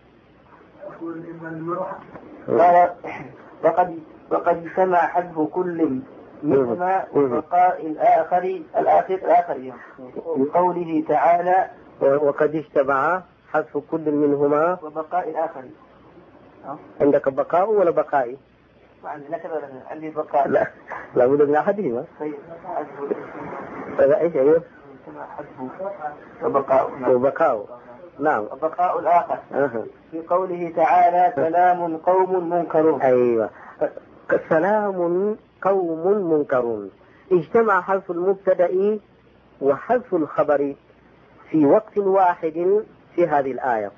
قال وقد وقد اجتمع حذف كل منهما وبقاء الآخر الآخر الآخر بقوله تعالى وقد اجتمع حذف كل منهما وبقاء الآخر. عندك بقاء ولا بقائي؟ عندنا كذا، عندي بقاء. لا لا بد من أحدهما. طيب. هذا إيش أيوه؟ حذف وبقاء. وبقاء. نعم. البقاء الآخر أه. في قوله تعالى سلام قوم منكرون. أيوة، سلام قوم منكرون. اجتمع حذف المبتدأ وحذف الخبر في وقت واحد في هذه الآية.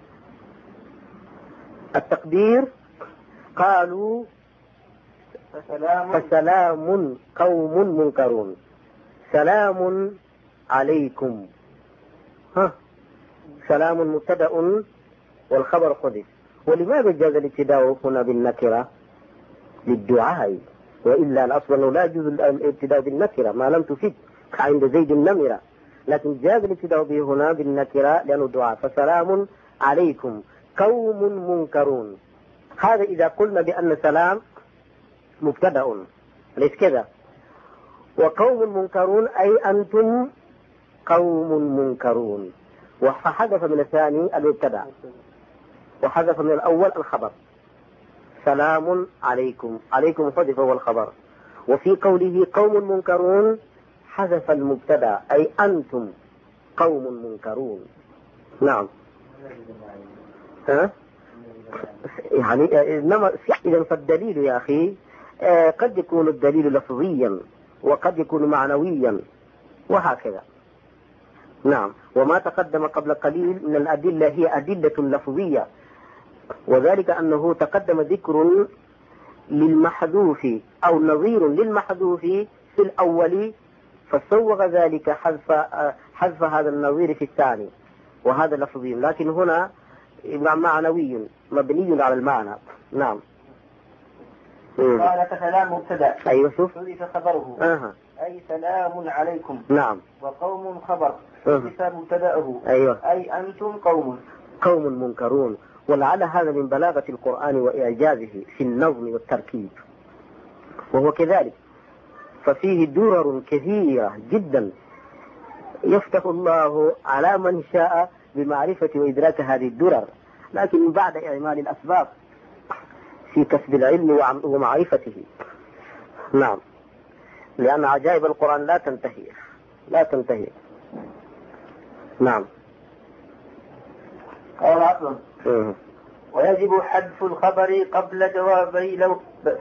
التقدير قالوا فسلام, فسلام قوم منكرون، سلام عليكم. ها، سلام مبتدأ والخبر حذف. ولماذا جاز الابتداء هنا بالنكرة؟ للدعاء، وإلا الأصل أنه لا يجوز الابتداء بالنكرة ما لم تفيد عند زيد النمرة، لكن جاز الابتداء به هنا بالنكرة لأنه دعاء. فسلام عليكم قوم منكرون. هذا إذا قلنا بأن سلام مبتدأ، ليس كذا. وقوم منكرون أي أنتم قوم منكرون، وحذف من الثاني المبتدأ وحذف من الأول الخبر. سلام عليكم، عليكم حذف هو الخبر. وفي قوله قوم منكرون حذف المبتدأ أي أنتم قوم منكرون. نعم. ها؟ يعني إنما إذا فالدليل يا أخي قد يكون الدليل لفظيا وقد يكون معنويا وهكذا. نعم. وما تقدم قبل قليل من الأدلة هي أدلة لفظية، وذلك أنه تقدم ذكر للمحذوف أو نظير للمحذوف في الأول، فسوغ ذلك حذف حذف هذا النظير في الثاني، وهذا لفظي، لكن هنا معنوي مبني على المعنى. نعم. قال فسلام مبتدأ. أيوة شوف. حذف خبره. أه. أي سلام عليكم. نعم. وقوم خبر حذف مبتدأه. أيوة. أي أنتم قوم قوم منكرون. ولعل هذا من بلاغة القرآن وإعجازه في النظم والتركيب، وهو كذلك، ففيه درر كثيرة جدا يفتح الله على من شاء بمعرفة وإدراك هذه الدرر، لكن بعد إعمال الأسباب في كسب العلم ومعرفته. نعم. لأن عجائب القرآن لا تنتهي لا تنتهي. نعم. قال عقل. ويجب حذف الخبر قبل جوابي لو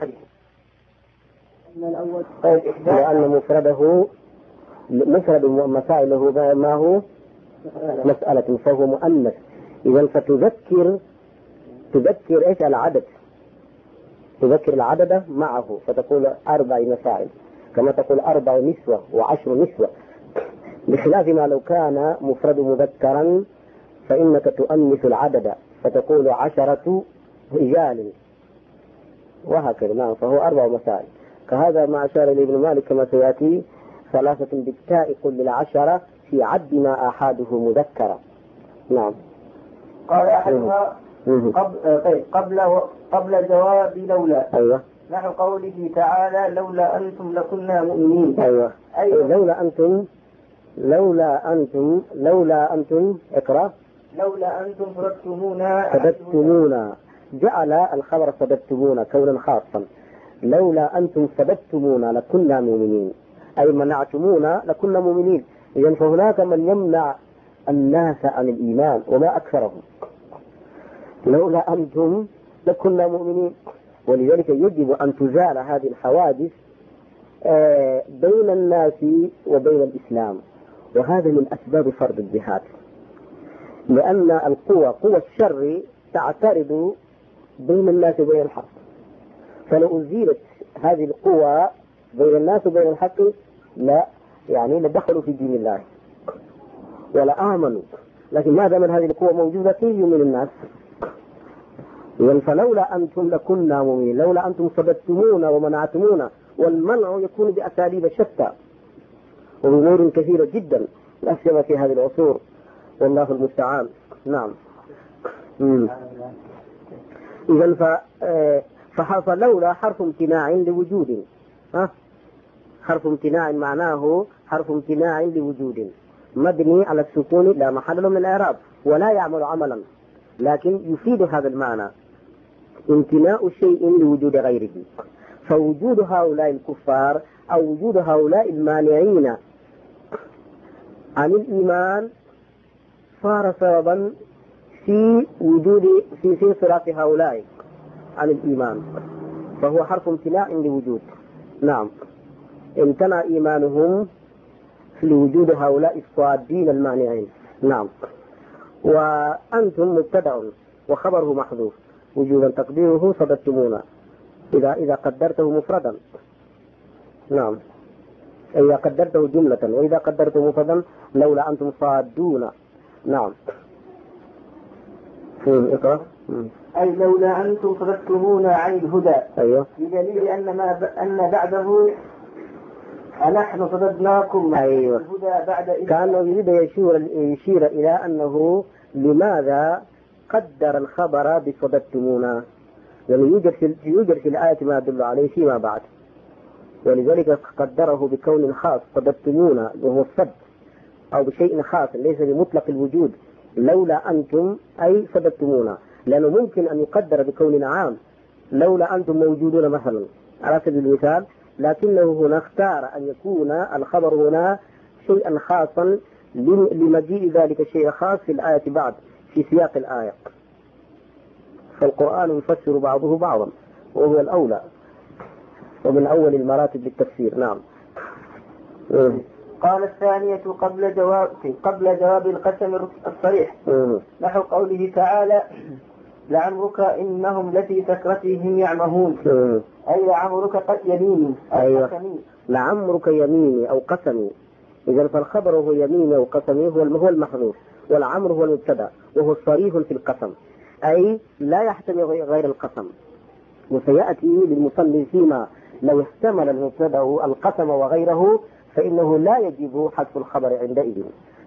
لأن مفرده مفرد مسائله ما هو مسألة فهو مؤنث، إذا فتذكر تذكر إيش العدد، تذكر العدد معه، فتقول أربع مسائل كما تقول أربع نسوة وعشر نسوة، بخلاف ما لو كان مفرد مذكرا فإنك تؤنث العدد فتقول عشرة رجال وهكذا. نعم. فهو أربع مسائل، كهذا ما أشار إليه ابن مالك كما سيأتي ثلاثة بالتاء قل للعشرة في عد ما أحاده مذكرة. نعم. قال أحدها قبل قبل قبل جواب لولا. أيوة. نحو قوله تعالى لولا أنتم لكنا مؤمنين. أيوة. أيوة. لولا أنتم لولا أنتم لولا أنتم اقرأ. لولا أنتم صددتمونا صددتمونا، جعل الخبر صددتمونا كونا خاصا. لولا أنتم صددتمونا لكنا مؤمنين، أي منعتمونا لكنا مؤمنين. إذن فهناك من يمنع الناس عن الإيمان وما أكثرهم. لولا أنتم لكنا مؤمنين. ولذلك يجب أن تزال هذه الحوادث بين الناس وبين الإسلام، وهذا من أسباب فرض الجهاد، لأن القوى قوى الشر تعترض بين الناس وبين الحق، فلو أزيلت هذه القوى بين الناس وبين الحق لا يعني لدخلوا في دين الله ولا آمنوا، لكن ما دام هذه القوى موجودة كيف من الناس؟ فلولا أنتم لكنا مؤمنين، لولا أنتم صددتمونا ومنعتمونا، والمنع يكون بأساليب شتى وبأمور كثيرة جدا لا سيما في هذه العصور، والله المستعان. نعم. إذن فلولا حرف امتناع لوجود، ها حرف امتناع معناه حرف امتناع لوجود مبني على السكون لا محل له من الإعراب ولا يعمل عملا، لكن يفيد هذا المعنى امتناء شيء لوجود غيره. فوجود هؤلاء الكفار أو وجود هؤلاء المانعين عن الإيمان صار سببا في وجود في في انصراف هؤلاء عن الإيمان، فهو حرف امتناع لوجود. نعم، امتنع إيمانهم لوجود هؤلاء الصادين المانعين. نعم. وأنتم مبتدأ وخبره محذوف وجوبا تقديره صددتمونا إذا إذا قدرته مفردا. نعم، إذا قدرته جملة، وإذا قدرته مفردا لولا أنتم صادون. نعم. اقرأ. أي لولا أنتم صددتمونا عن الهدى. أيوه. بدليل أن ما ب... أن بعده أنحن صددناكم. أيوه. الهدى بعد إذ كأنه يريد يشير يشير إلى أنه لماذا قدر الخبر بصددتمونا، يعني يوجد في يوجد في الآية ما يدل عليه فيما بعد، ولذلك قدره بكون خاص صددتمونا وهو الصد، أو بشيء خاص ليس بمطلق الوجود. لولا أنتم أي صددتمونا، لأنه ممكن أن يقدر بكون عام لولا أنتم موجودون مثلا على سبيل المثال، لكنه هنا اختار أن يكون الخبر هنا شيئا خاصا لمجيء ذلك الشيء خاص في الآية بعد في سياق الآية. فالقرآن يفسر بعضه بعضا وهو الأولى ومن أول المراتب للتفسير. نعم. قال الثانية قبل جواب قبل جواب القسم الصريح نحو قوله تعالى لعمرك إنهم لفي سكرتهم يعمهون، أي لعمرك قد يميني. أيوة. لعمرك يميني أو قسمي. إذا فالخبر هو يميني أو قسمي هو المحذوف، والعمر هو المبتدأ وهو صريح في القسم، أي لا يحتمل غير القسم. وسيأتي للمصنف فيما لو احتمل المبتدأ القسم وغيره فإنه لا يجب حذف الخبر عندئذ.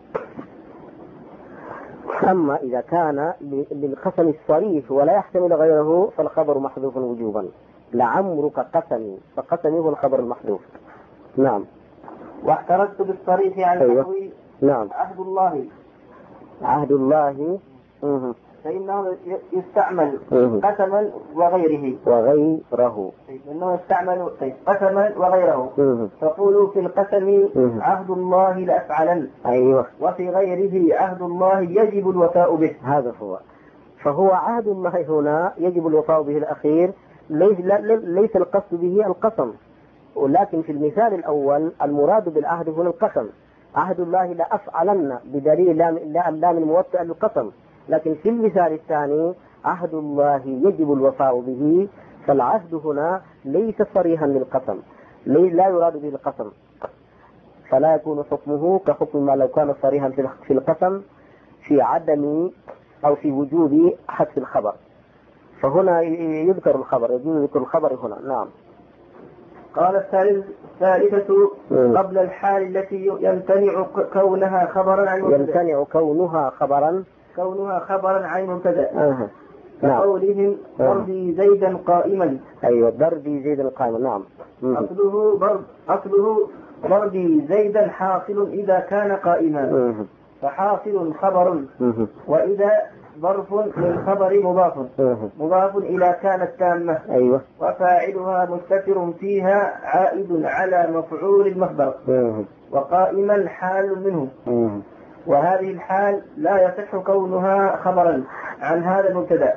أما إذا كان للقسم الصريح ولا يحتمل غيره فالخبر محذوف وجوبا. لعمرك قسمي، فقسمي هو الخبر المحذوف. نعم. واحترزت بالصريح عن أيوة. نحوي. نعم. عهد الله. عهد الله مه. فإنه يستعمل مه. قسما وغيره وغيره إنه يستعمل قسما وغيره. مه. تقول في القسم مه. عهد الله لأفعلن. أيوة. وفي غيره عهد الله يجب الوفاء به. هذا هو. فهو عهد الله هنا يجب الوفاء به الأخير، ليس, ليس القصد به القسم، ولكن في المثال الأول المراد بالعهد هنا القسم. عهد الله لا أفعلن بدليل اللام الموطئ للقسم، لكن في المثال الثاني عهد الله يجب الوفاء به، فالعهد هنا ليس صريحا للقسم، لا يراد به القسم، فلا يكون حكمه كحكم ما لو كان صريحا في القسم في عدم أو في وجوب حذف الخبر. فهنا يذكر الخبر، يجوز ذكر الخبر هنا. نعم. قال الثالثة قبل الحال التي يمتنع كونها خبرا عن مبتدأ. يمتنع كونها خبرا كونها خبرا عن مبتدأ. آه. كقولهم ضربي زيدا قائما. أيوة، ضربي زيدا قائما. نعم. أصله ضرب أصله ضربي زيدا حاصل إذا كان قائما، فحاصل خبر، وإذا ظرف للخبر مضاف مضاف إلى كانت تامة. أيوة. وفاعلها مستتر فيها عائد على مفعول المصدر، وقائما حال منه. وهذه الحال لا يصح كونها خبرا عن هذا المبتدأ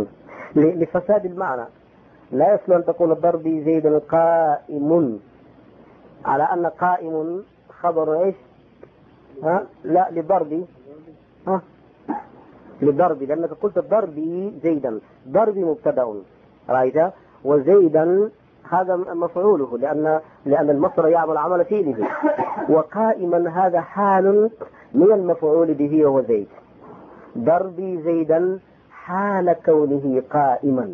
لفساد المعنى. لا يصل أن تقول ضربي زيد قائم على أن قائم خبر إيش؟ ها؟ لا، لضربي ها لضربي لأنك قلت ضربي زيدا، ضربي مبتدأ رأيت، وزيدا هذا مفعوله لأن لأن المصدر يعمل عمل فعله، وقائما هذا حال من المفعول به وهو زيد. ضربي زيدا حال كونه قائما،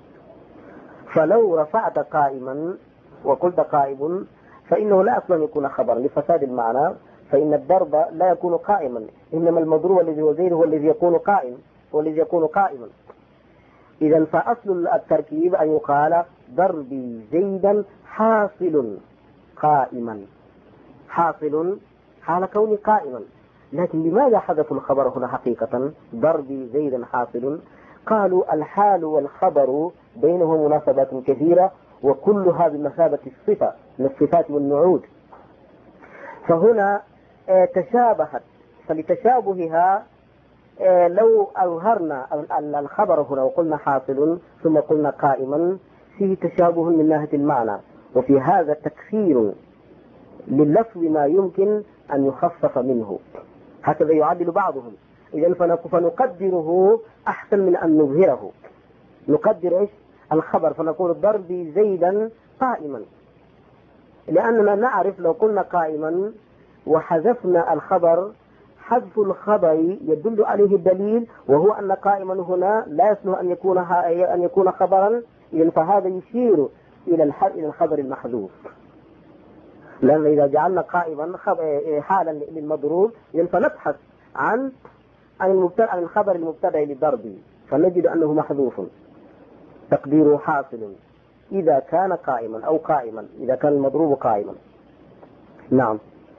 فلو رفعت قائما وقلت قائم فإنه لا أصلا يكون خبرا لفساد المعنى، فإن الضرب لا يكون قائما، إنما المضروب الذي هو زيد هو الذي يكون قائم هو الذي يكون قائما. إذا فأصل التركيب أن يقال ضربي زيدا حاصل قائما، حاصل حال كوني قائما. لكن لماذا حذفوا الخبر هنا حقيقة؟ ضربي زيدا حاصل. قالوا الحال والخبر بينهم مناسبات كثيرة، وكلها بمثابة الصفة من الصفات والنعود، فهنا تشابهت، فلتشابهها لو أظهرنا الخبر هنا وقلنا حاصل ثم قلنا قائما فيه تشابه من ناحية المعنى، وفي هذا تكثير لللفظ ما يمكن أن يخفف منه، هكذا يعدل بعضهم. إذن فنقدره أحسن من أن نظهره. نقدر إيش الخبر فنقول ضربي زيدا قائما، لأننا نعرف لو قلنا قائما وحذفنا الخبر، حذف الخبر يدل عليه الدليل، وهو أن قائما هنا لا يصلح أن يكون أن يكون خبرا، إذن فهذا يشير إلى إلى الخبر المحذوف، لأن إذا جعلنا قائما حالا للمضروب إذن فنبحث عن عن الخبر المبتدأ للضرب فنجد أنه محذوف، تقديره حاصل إذا كان قائما أو قائما إذا كان المضروب قائما. نعم.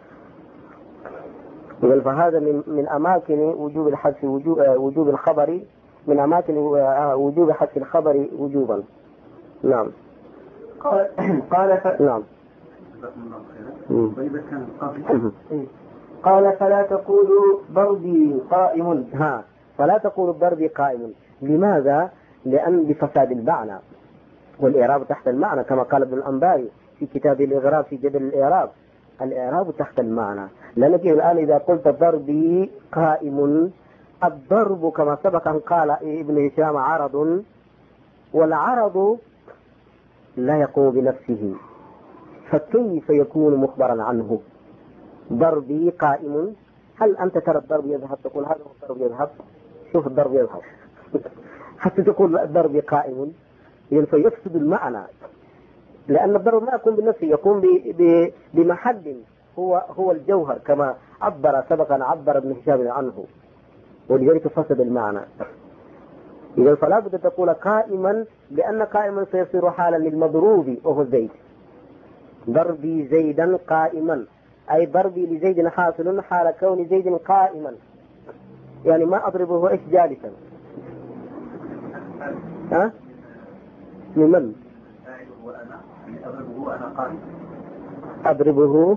فهذا من من أماكن وجوب الحذف وجوب, وجوب الخبر من أماكن وجوب حذف الخبر وجوبا. نعم. قال قال ف... نعم. قال فلا تقولوا ضربي قائم. ها فلا تقولوا ضربي قائم. لماذا؟ لأن بفساد المعنى، والإعراب تحت المعنى كما قال ابن الأنباري في كتاب الإغراب في جدل الإعراب، الإعراب تحت المعنى. لأنك الآن إذا قلت ضربي قائم، الضرب كما سبق أن قال ابن هشام عرض، والعرض لا يقوم بنفسه، فكيف يكون مخبرا عنه؟ ضربي قائم، هل أنت ترى الضرب يذهب تقول هذا هو الضرب يذهب؟ شوف الضرب يذهب حتى تقول الضرب قائم، يعني فيفسد المعنى، لأن الضرب ما يكون بنفسه، يكون بمحل هو هو الجوهر كما عبر سبقا عبر ابن هشام عنه، ولذلك فسد المعنى. إذا فلا بد تقول قائما، لأن قائما سيصير حالا للمضروب وهو زيد. ضربي زيدا قائما أي ضربي لزيد حاصل حال كون زيد قائما، يعني ما أضربه إيش جالسا. ها؟ لمن؟ أضربه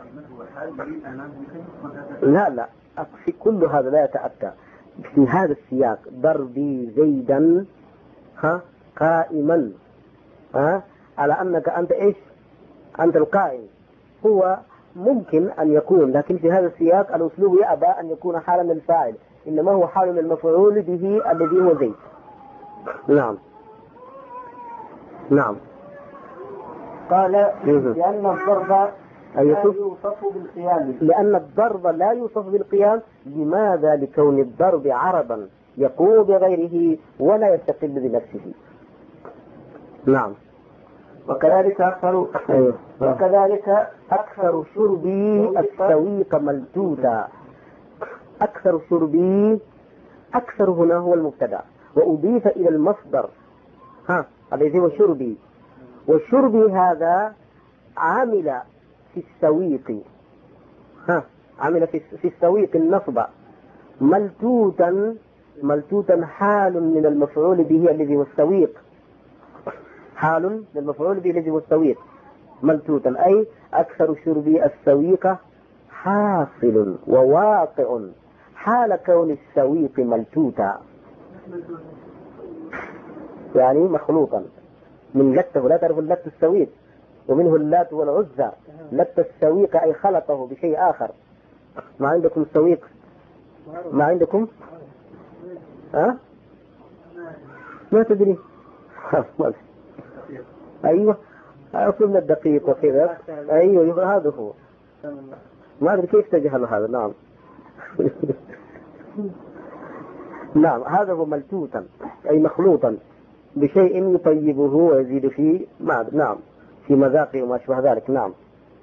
لا لا في كل هذا لا يتأتى في هذا السياق. ضربي زيدا ها قائما، ها على أنك أنت إيش؟ أنت القائم. هو ممكن أن يكون، لكن في هذا السياق الأسلوب يأبى أن يكون حالا للفاعل، إنما هو حال للمفعول به الذي هو زيد. نعم. نعم. قال لأن الضرب لا يوصف بالقيام. لأن الضرب لا يوصف بالقيام. لماذا؟ لكون الضرب عرضا يقوم بغيره ولا يستقل بنفسه. نعم. وكذلك أكثر أيوه. وكذلك أكثر شربي السويق ملتوتا. أكثر شربي، أكثر هنا هو المبتدأ وأضيف إلى المصدر ها الذي هو شربي، والشربي هذا عامل في السويق ها عامل في في السويق النصب. ملتوتا، ملتوتا حال من المفعول به الذي هو السويق، حال للمفعول به الذي هو السويق. ملتوتا أي أكثر شربي السويق حاصل وواقع حال كون السويق ملتوتا، يعني مخلوطا من لته. لا تعرف اللت السويق، ومنه اللات والعزى. لت السويق أي خلطه بشيء آخر. ما عندكم السويق؟ ما عندكم؟ ها؟ ما تدري؟ أيوة أصل من الدقيق وكذا. أيوة هذا هو. ما أدري كيف تجهل هذا. نعم. نعم هذا هو ملتوتا أي مخلوطا بشيء يطيبه ويزيد فيه. نعم في مذاقه وما شبه ذلك. نعم.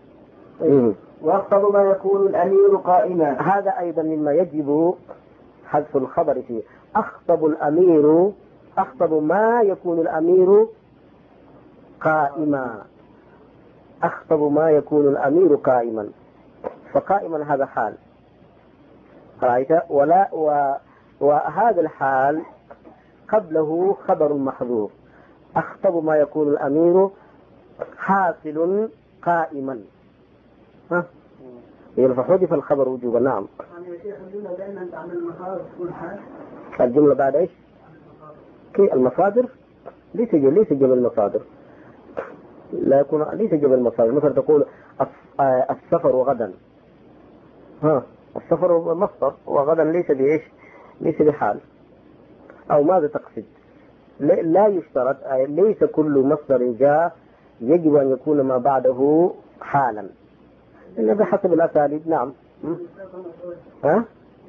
وأخطب ما يكون الأمير قائما. هذا أيضا مما يجب حذف الخبر فيه. أخطب الأمير، أخطب ما يكون الأمير قائما. أخطب ما يكون الأمير قائما، فقائما هذا حال رأيت. ولا و وهذا الحال قبله خبر محذوف. أخطب ما يكون الأمير حاصل قائما. ها؟ فحذف الخبر وجوبا. نعم. يعني يا شيخ الجملة دائما تعمل المصادر تكون حال. الجملة بعد ايش؟ كي المصادر ليس ليس جمع المصادر، لا يكون ليس جمع المصادر. مثلا تقول السفر وغدا، ها السفر مصدر وغدا ليس بايش؟ ليس بحال. او ماذا تقصد؟ لا يشترط، ليس كل مصدر جاء يجب ان يكون ما بعده حالا، إلا بحسب الاساليب. نعم. ها؟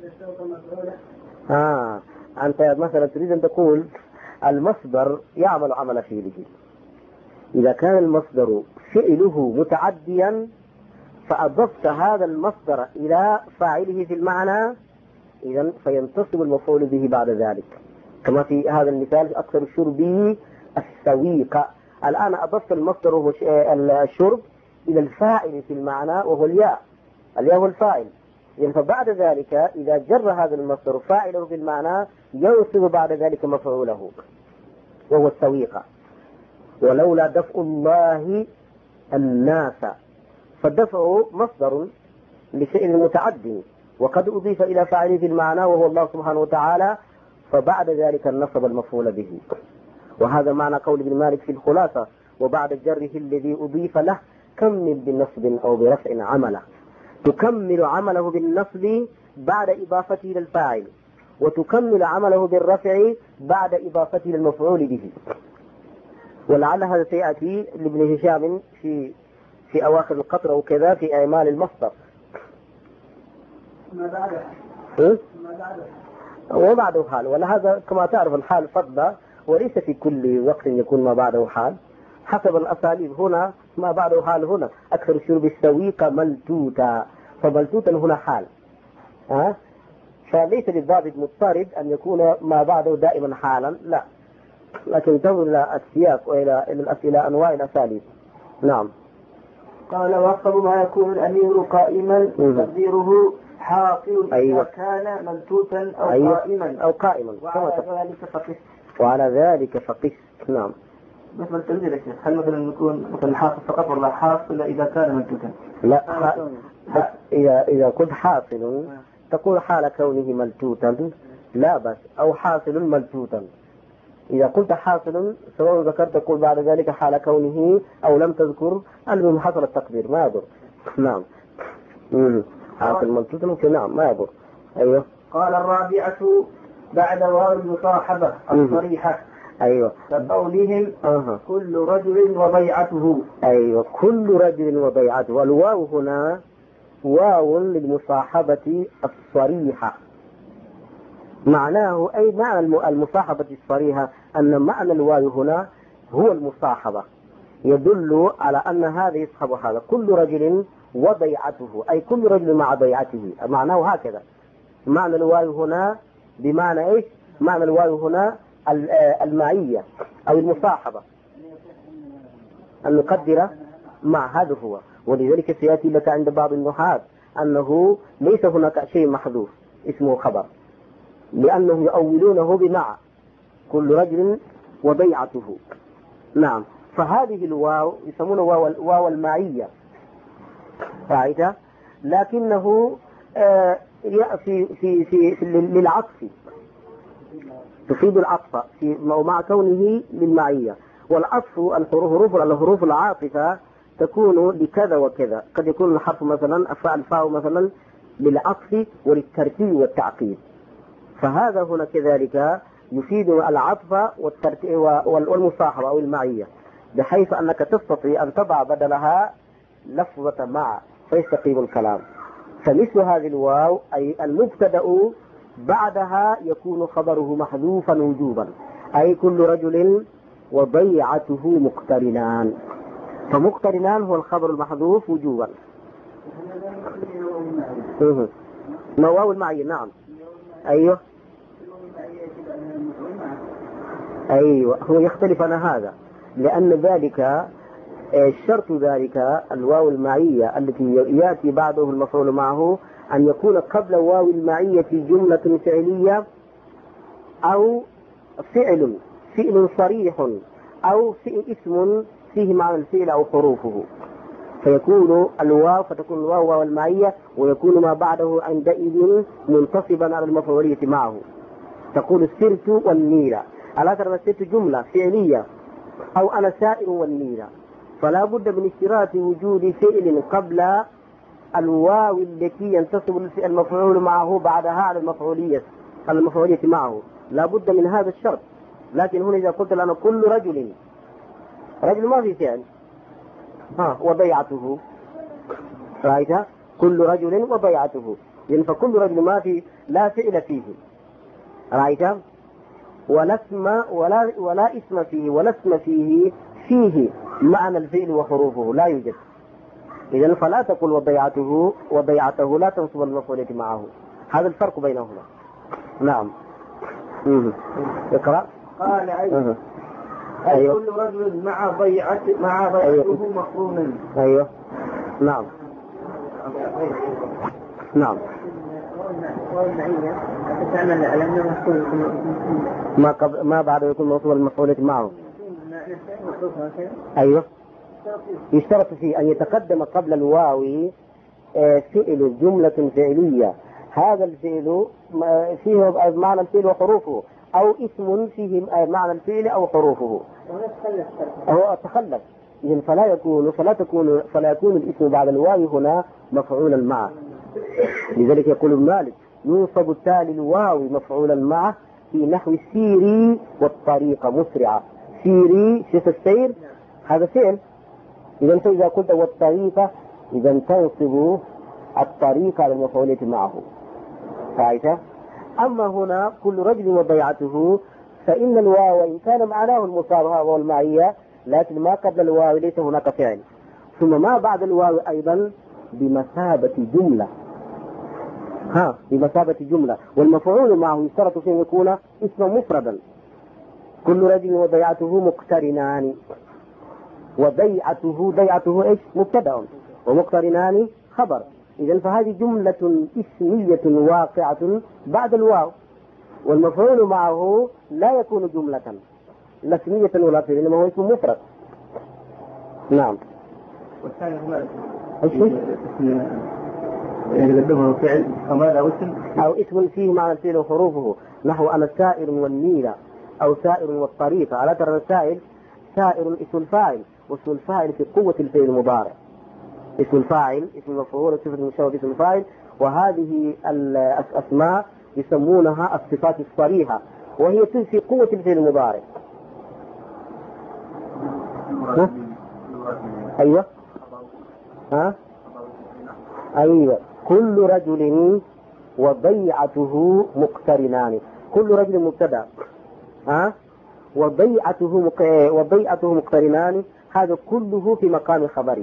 آه. أنت مثلا تريد أن تقول المصدر يعمل عمل فعله. إذا كان المصدر فعله متعديا فأضفت هذا المصدر إلى فاعله في المعنى، إذن فينتصب المفعول به بعد ذلك، كما في هذا المثال أكثر الشرب السويق. الآن أضفت المصدر وهو الشرب إلى الفاعل في المعنى وهو الياء، الياء هو الفاعل. يعني فبعد ذلك إذا جر هذا المصدر فاعله في المعنى ينصب بعد ذلك مفعوله وهو السويق. ولولا دفع الله الناس، فالدفع مصدر لشيء متعد وقد أضيف إلى فاعله في المعنى وهو الله سبحانه وتعالى، فبعد ذلك نصب المفعول به. وهذا معنى قول ابن مالك في الخلاصة: وبعد جره الذي أضيف له كمل بنصب أو برفع عمله. تكمل عمله بالنصب بعد إضافته إلى الفاعل، وتكمل عمله بالرفع بعد إضافته إلى المفعول به. ولعل هذا سيأتي لابن هشام في في أواخر القطر وكذا في أعمال المصدر. ما بعده م? ما بعده وبعده حال، ولهذا كما تعرف الحال فضة، وليس في كل وقت يكون ما بعده حال، حسب الأساليب. هنا ما بعده حال، هنا أكثر الشرب السويق ملتوتا، فملتوتا هنا حال. ها؟ فليس للضابط مضطرد أن يكون ما بعده دائما حالا، لا، لكن تنظر إلى السياق وإلى إلى أنواع الأساليب. نعم. قال: وأقرب ما يكون الأمير قائما تقديره حاصل أيوة. إذا كان ملتوتا أو أيوة. قائما أو قائما وعلى ذلك فقس. وعلى ذلك فقس. نعم. مثل التنزيل يا شيخ، هل مثلا يكون مثلا حاصل فقط ولا حاصل إذا كان ملتوتا؟ لا، بس إذا إذا كنت حاصل تقول حال كونه ملتوتا لا بس، أو حاصل ملتوتا. إذا قلت حاصل سواء ذكرت تقول بعد ذلك حال كونه أو لم تذكر، المهم حصل التقدير ما يضر. نعم. امم حاصل ملتوتا ممكن، نعم ما يضر. أيوه. قال: الرابعة بعد واو المصاحبة الصريحة. أيوه. كقولهم أه. كل رجل وبيعته. أيوه، كل رجل وبيعته. والواو هنا واو للمصاحبة الصريحة. معناه أي معنى المصاحبة الصريحة أن معنى الواو هنا هو المصاحبة، يدل على أن هذا يصحب هذا. كل رجل وبيعته أي كل رجل مع بيعته، معناه هكذا. معنى الواو هنا بمعنى إيش؟ معنى الواو هنا المعية أو المصاحبة المقدرة مع هذا هو. ولذلك سيأتي لك عند بعض النحاة أنه ليس هناك شيء محذوف اسمه خبر، لأنهم يؤولونه بمع كل رجل وبيعته. نعم. فهذه الواو يسمونه واو, واو المعية فاعدة، لكنه آه في في في, في للعطف، تفيد العطف في مع كونه للمعية. والعطف الحروف الحروف العاطفة تكون لكذا وكذا، قد يكون الحرف مثلا الفاء مثلا للعطف وللترتيب والتعقيد، فهذا هنا كذلك يفيد العطف والمصاحبة أو المعية، بحيث أنك تستطيع أن تضع بدلها لفظة مع فيستقيم الكلام. فمثل هذه الواو أي المبتدأ بعدها يكون خبره محذوفا وجوبا، أي كل رجل وبيعته مقترنان، فمقترنان هو الخبر المحذوف وجوبا. ما واو المعية. نعم. أيوه أيوه هو يختلف عن هذا، لأن ذلك الشرط ذلك الواو المعية التي يأتي بعده المفعول معه أن يكون قبل واو المعية جملة فعلية أو فعل فعل صريح أو اسم فيه معنى الفعل أو حروفه. فيكون الواو فتكون الواو واو المعية، ويكون ما بعده عندئذ منتصبا على المفعولية معه. تقول السرت والنيرة، ألا ترى السرت جملة فعلية أو أنا سائر والنيرة، فلا بد من اشتراط وجود فعل قبل الواو التي ينتصب المفعول معه بعدها على المفعولية على المفعولية معه، لا بد من هذا الشرط. لكن هنا إذا قلت لنا كل رجل، رجل ما في فعل، ها وبيعته، رأيتها كل رجل وبيعته، يعني فكل رجل ما في لا فعل فيه، رأيتها ولا اسم ولا ولا اسم فيه ولا اسم فيه فيه معنى الفعل وحروفه لا يوجد. إذن فلا تقول وبيعته وبيعته لا تنصب المفعولية معه. هذا الفرق بينهما. نعم. اقرأ. قال أيوه. أيوه. كل رجل مع بيعة مع بيعته أيوه. مقرونا. أيوه. نعم. نعم. ما قبل ما بعد يكون موصول المفعولية معه. أيوه. يشترط فيه أن يتقدم قبل الواو فعل جملة فعلية، هذا الفعل فيه معنى الفعل وحروفه، أو اسم فيه معنى الفعل أو حروفه، أو تخلف. إذن فلا يكون فلا تكون فلا يكون الاسم بعد الواو هنا مفعولا معه. لذلك يقول مالك ينصب التالي الواو مفعولا معه في نحو السيري والطريقة مسرعة. سيري شيء السير هذا فعل، إذا فإذا قلت والطريقة إذا تنصب الطريقة على المفعولية معه. رأيت؟ أما هنا كل رجل وبيعته فإن الواو إن كان معناه المصابهة والمعية، لكن ما قبل الواو ليس هناك فعل، ثم ما بعد الواو أيضا بمثابة جملة، ها بمثابة جملة، والمفعول معه يشترط فيه يكون اسم مفردا. كل رجل وبيعته مقترنان، وبيعته بيعته ايش؟ مبتدأ، ومقترنان خبر. إذن فهذه جملة اسمية واقعة بعد الواو، والمفعول معه لا يكون جملة لا اسمية ولا فعلية، إنما هو اسم مفرد. نعم. والثاني هو يقدمه فعل كمال أو اسم أو اسم فيه معنى الفعل وحروفه، نحو أنا سائر والنيل أو سائر والطريق. على ترى السائل سائر اسم الفاعل، واسم الفاعل في قوة الفعل المضارع. اسم الفاعل اسم المفعول صفة المشابهة باسم الفاعل، وهذه الأسماء يسمونها الصفات الصريحة، وهي في قوة الفعل المضارع. أيوة. ها؟ أيوة. كل رجل وبيعته مقترنان. كل رجل مبتدأ، ها؟ وبيعته مق... وبيعته مقترنان، هذا كله في مقام خبره.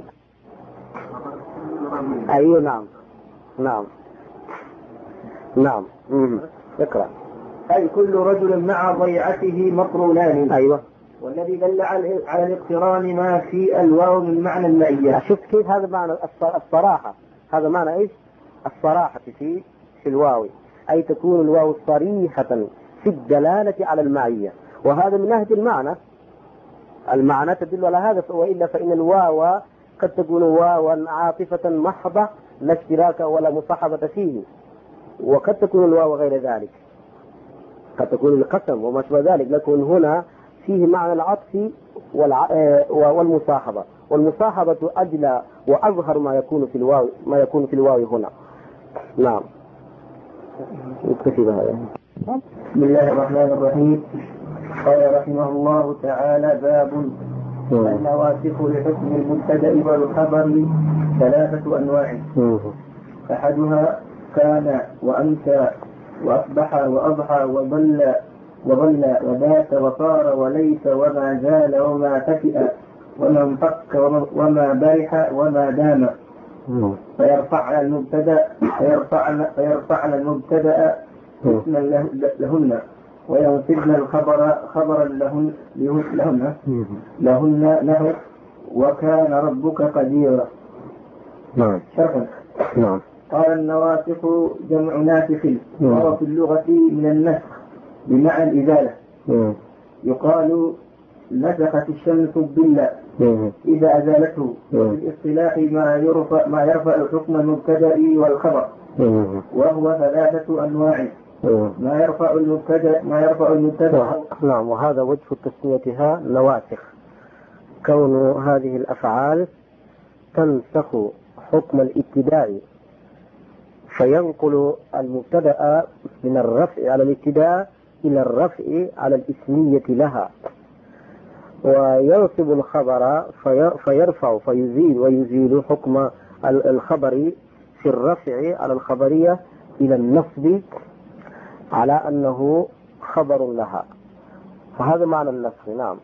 أيوة. نعم نعم نعم. مم. اقرأ. أي كل رجل مع بيعته مقرونان. أيوة. والذي دل على الاقتران ما في الواو من معنى المعية. شفت كيف هذا معنى الصراحة؟ هذا معنى إيش؟ الصراحة في في الواو، أي تكون الواو صريحة في الدلالة على المعية، وهذا من ناحية المعنى. المعنى تدل على هذا، وإلا فإن الواو قد تكون واوا عاطفة محضة لا اشتراك ولا مصاحبة فيه، وقد تكون الواو غير ذلك، قد تكون القسم وما شابه ذلك، لكن هنا فيه معنى العطف والمصاحبة، والمصاحبة أجلى وأظهر ما يكون في الواو ما يكون في الواو هنا. نعم. نكتفي بهذا. بسم الله الرحمن الرحيم. قال رحمه الله تعالى: باب النواسخ لحكم المبتدأ والخبر ثلاثة أنواع، أحدها كان وأمسى وأصبح وأضحى وظل وظل وبات وصار وليس وما زال وما فتئ وما انفك وما برح وما دام، فيرفعن المبتدأ فيرفعن فيرفعن المبتدأ اسما لهن، وينصبن الخبر خبرا لهن لهن لهن له، وكان ربك قديرا. نعم. شرحا. نعم. قال: النواسخ جمع ناسخ، وهو في اللغة من النسخ بمعنى الإزالة. يقال لزقت الشمس بالله إذا أزالته. في الاصطلاح ما يرفع ما يرفع حكم المبتدأ والخبر، وهو ثلاثة أنواع. ما يرفع المبتدأ ما يرفع المبتدأ نعم. وهذا وجه تسميتها نواسخ، كون هذه الأفعال تنسخ حكم الابتداء، فينقل المبتدأ من الرفع على الابتداء إلى الرفع على الاسمية لها، وينصب الخبر فيرفع فيزيل ويزيل حكم الخبر في الرفع على الخبرية إلى النصب على أنه خبر لها، فهذا معنى النسخ. نعم.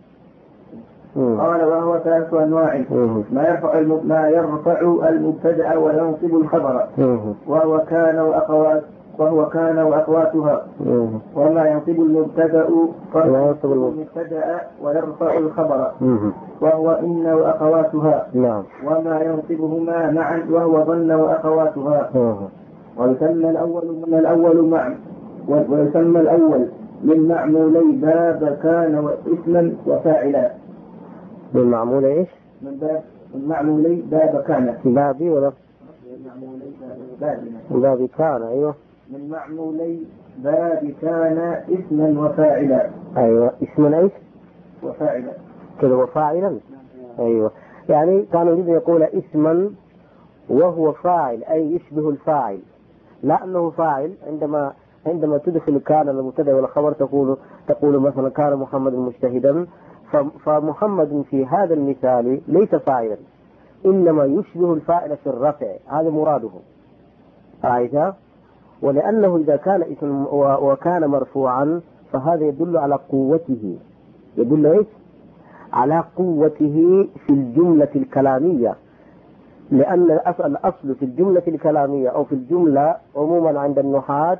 قال وهو ثلاث أنواع. ما يرفع ما يرفع المبتدأ وينصب الخبر، وهو كان وأخوات وهو كان وأخواتها. وما ينصب المبتدأ فينصب المبتدأ ويرفع الخبر، وهو إن وأخواتها. وما ينصبهما معا وهو ظن وأخواتها. ويسمى الأول من الأول مع ويسمى الأول من معمولي باب كان واسما وفاعلا. من معمول ايش؟ من باب من معمولي باب كان. بابي ولا؟ معمولي باب باب كان. ايوه. من معمولي باب كان اسما وفاعلا. ايوه. اسما ايش؟ وفاعلا. كذا وفاعلا. ايوه. يعني كان يريد يقول اسما وهو فاعل، اي يشبه الفاعل، لا انه فاعل. عندما عندما تدخل كان المبتدأ والخبر تقول تقول مثلا كان محمد مجتهدا، فمحمد في هذا المثال ليس فاعلا، إنما يشبه الفاعل في الرفع، هذا مراده. رأيت؟ ولأنه إذا كان اسم وكان مرفوعا فهذا يدل على قوته، يدل إيش؟ على قوته في الجملة الكلامية، لأن الأصل في الجملة الكلامية أو في الجملة عموما عند النحاة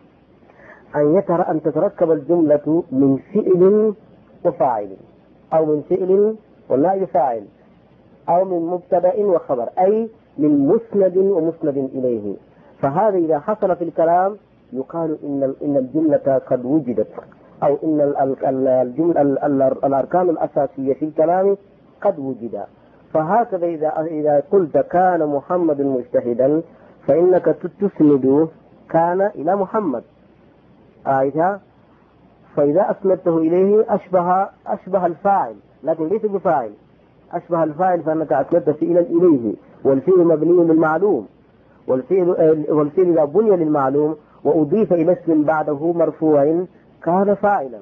أن يترى أن تتركب الجملة من فعل وفاعل، أو من فعل ولا فاعل، أو من مبتدأ وخبر، أي من مسند ومسند إليه. فهذا إذا حصل في الكلام يقال إن إن الجملة قد وجدت، أو إن الجملة الأركان الأساسية في الكلام قد وجد. فهكذا إذا إذا قلت كان محمد مجتهدا فإنك تسند كان إلى محمد. آية. فإذا أسندته إليه أشبه أشبه الفاعل، لكن ليس بفاعل، أشبه الفاعل فأنك أسندته إلى إليه، والفعل مبني للمعلوم، والفعل والفعل إذا بني للمعلوم وأضيف إلى اسم بعده مرفوع كان فاعلا.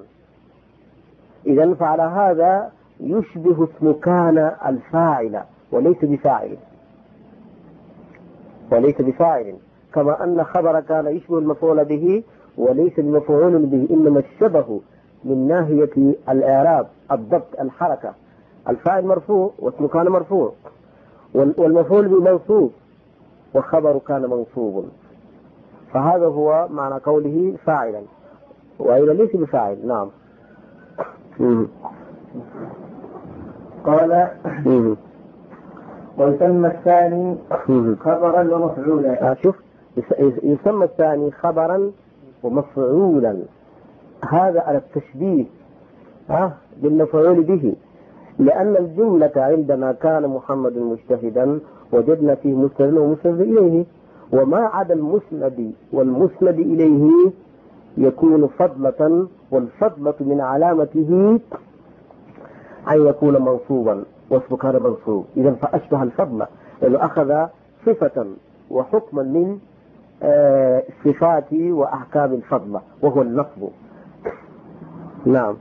إذا فعلى هذا يشبه اسم كان الفاعل وليس بفاعل، وليس بفاعل، كما أن خبر كان يشبه المفعول به وليس بمفعول به، إنما الشبه من ناحية الإعراب، الضبط، الحركة. الفاعل مرفوع واسم كان مرفوع، والمفعول به منصوب وخبر كان منصوب، فهذا هو معنى قوله فاعلا، وإذا ليس بفاعل. نعم. قال ويسمى الثاني خبرا ومفعولا. شوف، يسمى الثاني خبرا ومفعولا، هذا على التشبيه ها بالمفعول به، لأن الجملة عندنا كان محمد مجتهدا وجدنا فيه مسند ومسند إليه، وما عدا المسند والمسند إليه يكون فضلة، والفضلة من علامته أن يكون منصوبا، واسمه كان منصوب، إذا فأشبه الفضل لأنه أخذ صفة وحكما من آه صفات وأحكام الفضل وهو النصب. نعم.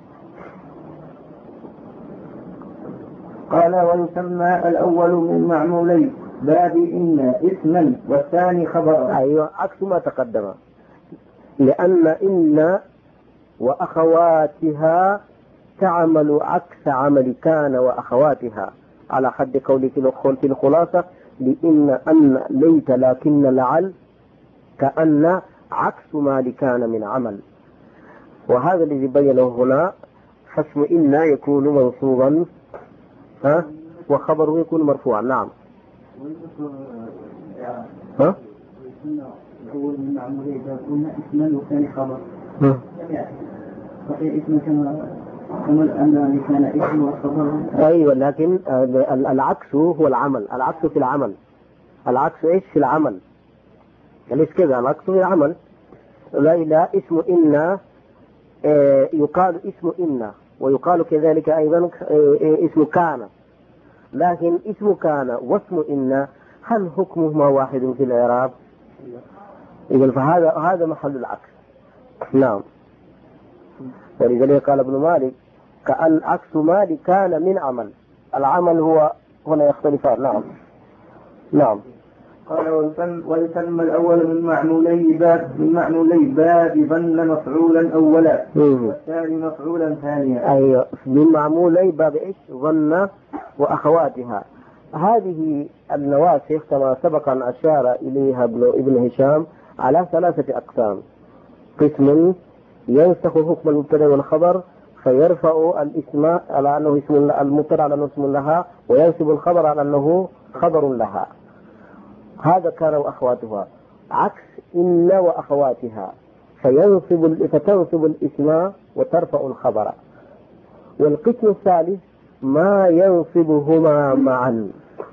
قال ويسمى الأول من معمولي باب إن اسما والثاني خبرا. أيوة، عكس ما تقدم، لأن إن وأخواتها تعمل عكس عمل كان وأخواتها، على حد قولك في الخلاصة لإن أن ليت لكن لعل كأن عكس ما لكان من عمل، وهذا الذي بينه هنا. فاسم إن يكون منصوبا ها وخبره يكون مرفوعا. نعم. ها؟ الأول من معمولي إذا كنا اسما والثاني خبر. صحيح اسما كما أن كان اسم وخبر. أيوة، لكن العكس هو العمل. العكس في العمل. العكس إيش في العمل؟ ليش كذا؟ العكس في العمل. لا لا اسم إن يقال اسم إن، ويقال كذلك أيضا اسم كان. لكن اسم كان واسم إن هل حكمهما واحد في الإعراب؟ إذن فهذا هذا محل العكس. نعم. ولذلك قال ابن مالك كأن عكس مالك كان من عمل. العمل هو هنا يختلفان. نعم نعم. قال ويسمى الأول من معمولي باب من معمولي باب ظن مفعولا أولا والثاني مفعولا ثانيا. أيوة، من معمولي باب إيش؟ ظن وأخواتها. هذه النواسخ كما سبق أن أشار إليها ابن ابن هشام على ثلاثة أقسام. قسم ينسخ حكم المبتدأ والخبر فيرفع الاسم على أنه اسم المبتدأ على أنه اسم لها، وينسب الخبر على أنه خبر لها. هذا كان وأخواتها. عكس إن وأخواتها فينسب فتنسب الاسم وترفع الخبر. والقسم الثالث ما ينسبهما معا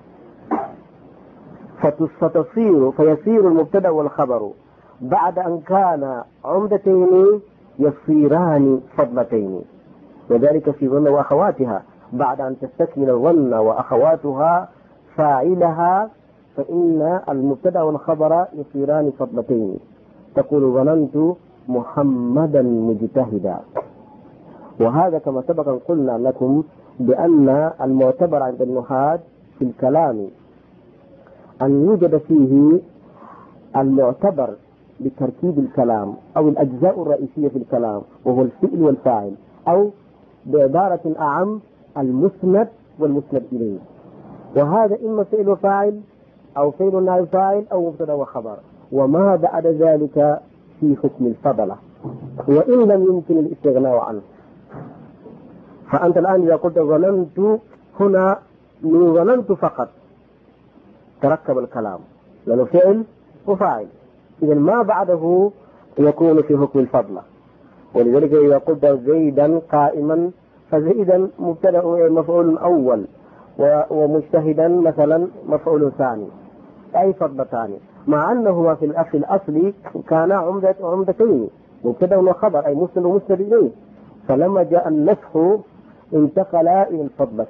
فتصير فيصير المبتدأ والخبر بعد أن كان عمدتين يصيران فضلتين. وذلك في ظن وأخواتها بعد أن تستكمل الظن وأخواتها فاعلها فإن المبتدأ والخبر يصيران فضلتين. تقول ظننت محمدا مجتهدا. وهذا كما سبق قلنا لكم بأن المعتبر عند النحاة في الكلام أن يوجد فيه المعتبر بتركيب الكلام أو الأجزاء الرئيسية في الكلام وهو الفعل والفاعل، أو بعبارة أعم المسند والمسند إليه. وهذا إما فعل وفاعل أو فعل نائب فاعل أو مبتدأ وخبر، وما بعد ذلك في حكم الفضلة وإن لم يمكن الاستغناء عنه. فأنت الآن إذا قلت ظننت هنا من ظننت فقط تركب الكلام لأنه فعل وفاعل، إذا ما بعده يكون في حكم الفضلة. ولذلك إذا قلت زيدا قائما فزيدا مبتدأ مفعول أول ومجتهدا مثلا مفعول ثاني، أي فضلتان، مع أنهما في الأصل الأصلي كان عمدة عمدتين مبتدأ وخبر أي مسند ومسند إليه، فلما جاء النسخ انتقل إلى الفضلة.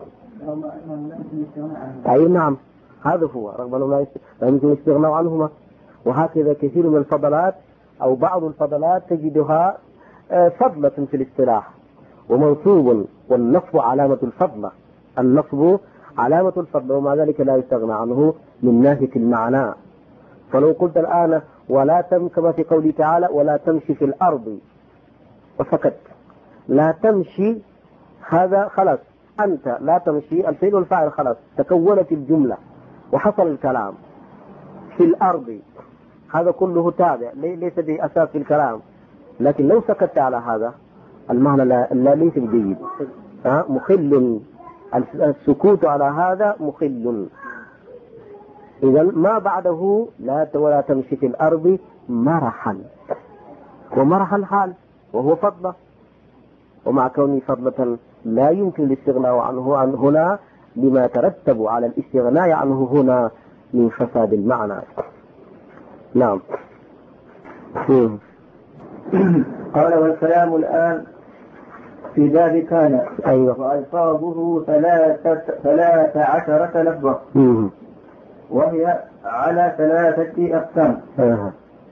أي نعم، هذا هو رغم لا يمكن الاستغناء عنهما. وهكذا كثير من الفضلات أو بعض الفضلات تجدها فضلة في الاصطلاح ومنصوب، والنصب علامة الفضلة، النصب علامة الفضل، ومع ذلك لا يستغنى عنه من ناحية المعنى. فلو قلت الآن ولا تم كما في قوله تعالى ولا تمشي في الأرض وسكت، لا تمشي هذا خلاص أنت لا تمشي الفعل والفاعل خلاص تكونت الجملة وحصل الكلام. في الأرض هذا كله تابع ليس به أساس في الكلام، لكن لو سكت على هذا المعنى لا, لا ليس جيد، مخل، السكوت على هذا مخل. إذا ما بعده لا ولا تمشي في الأرض مرحا، ومرحا الحال وهو فضلة، ومع كونه فضلة لا يمكن الاستغناء عنه عن هنا لما ترتب على الاستغناء عنه هنا من فساد المعنى. نعم. قال والكلام الآن في باب كان. أيوة. وألفاظه ثلاثة ثلاثة عشرة لفظة وهي على ثلاثة أقسام. أه.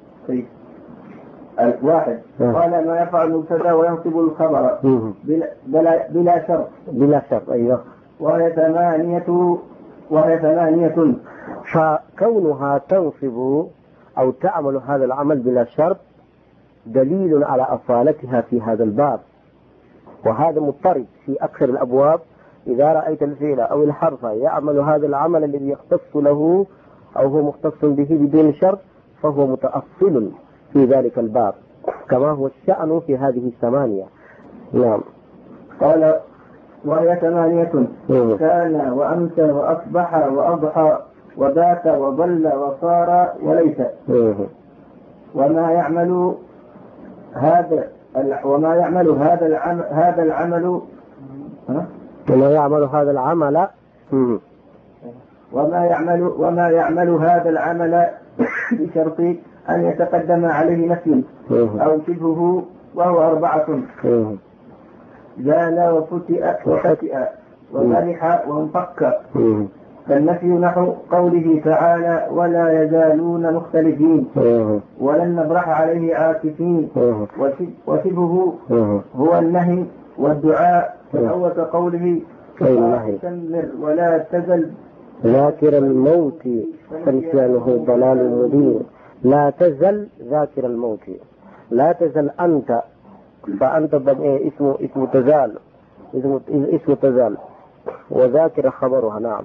واحد قال ما يفعل المبتدا وينصب الخبر بلا, بلا, بلا شرط بلا شرط. أيوة. وهي ثمانية وهي ثمانية فكونها تنصب أو تعمل هذا العمل بلا شرط دليل على أصالتها في هذا الباب، وهذا مضطرد في أكثر الأبواب. إذا رأيت الفعل أو الحرف يعمل هذا العمل الذي يختص له أو هو مختص به بدون شرط فهو متأصل في ذلك الباب كما هو الشأن في هذه الثمانية. نعم. قال وهي ثمانية كان وأمسى وأصبح وأضحى وبات وظل وصار وليس. وما يعمل هذا وما يعمل هذا العمل هذا العمل ها؟ وما يعمل هذا العمل وما يعمل وما يعمل هذا العمل بشرط أن يتقدم عليه نفي أو شبهه وهو أربعة: زال وفتئ وفتئ وفرح وانفك. فالنفي نحو قوله تعالى: ولا يزالون مختلفين ولن نبرح عليه عاكفين. وشبهه هو النهي والدعاء. فالأول كقوله: استمر ولا تزل ذاكر الموت فلسانه ضلال مبين. لا تزل ذاكر الموت، لا تزل أنت، فأنت اسمه اسم تزال، اسم اسم تزال، وذاكر خبرها. نعم.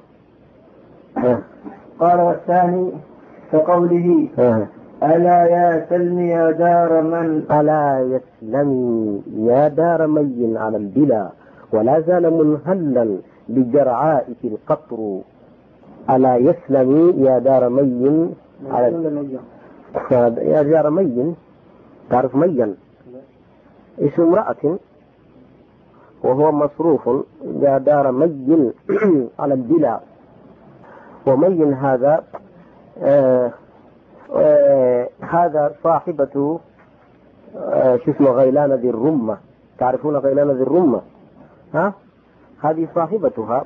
قال: والثاني كقوله: ألا يا سلمي يا دار من ألا يسلمي يا دار مي على البلا ولا زال منهلا بجرعائك القطر. ألا يسلمي يا دار مي على يا دار مي، تعرف ميا اسم امرأة وهو مصروف. يا دار مي على البلا، ومي هذا آه آه هذا صاحبة آه شو اسمه غيلان ذي الرمة. تعرفون غيلان ذي الرمة؟ ها، هذه صاحبتها.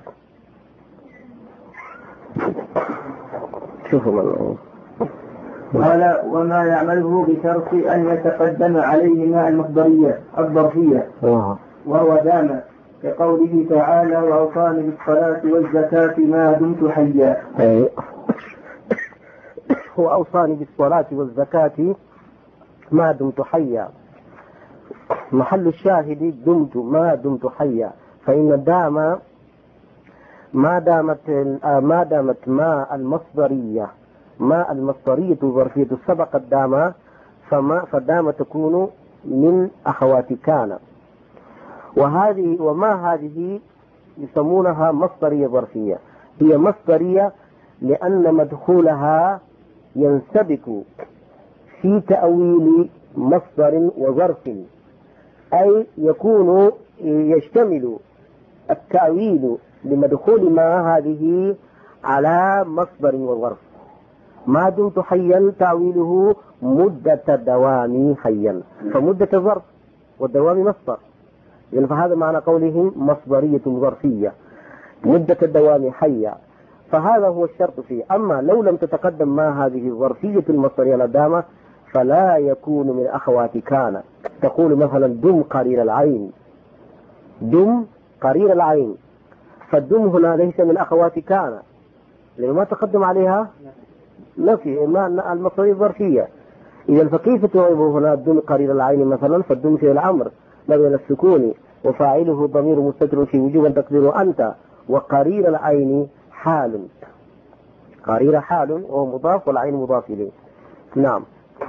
شوفوا من قال: وما يعمله بشرط أن يتقدم عليه ماء المصدرية الظرفية وهو دام، كقوله تعالى: وأوصاني بالصلاة والزكاة ما دمت حيا. وأوصاني بالصلاة والزكاة ما دمت حيا. محل الشاهد دمت، ما دمت حيا، فإن دام ما دامت ما دامت ما المصدرية ما المصدرية ظرفية سبقت دام، فما فدام تكون من أخوات كان. وهذه وما هذه يسمونها مصدرية ظرفية. هي مصدرية لأن مدخولها ينسبك في تأويل مصدر وظرف، أي يكون يشتمل التأويل لمدخول ما هذه على مصدر وظرف. ما دمت حيا تأويله مدة دوامي حيا، فمدة ظرف والدوام مصدر، يعني فهذا معنى قولهم مصدرية ظرفية، مدة الدوام حيا. فهذا هو الشرط فيه. أما لو لم تتقدم ما هذه الظرفية المصدرية لدامة فلا يكون من أخوات كان. تقول مثلا: دم قرير العين، دم قرير العين، فالدم هنا ليس من أخوات كان لأنه ما تقدم عليها نفي ما المصدرية الظرفية. إذا فكيف تعرب هنا دم قرير العين مثلا؟ فالدم في الأمر مبني السكون وفاعله ضمير مستتر في وجوبا تقديره أنت، وقرير العين حال، قرير حال وهو مضاف والعين مضاف إليه. نعم.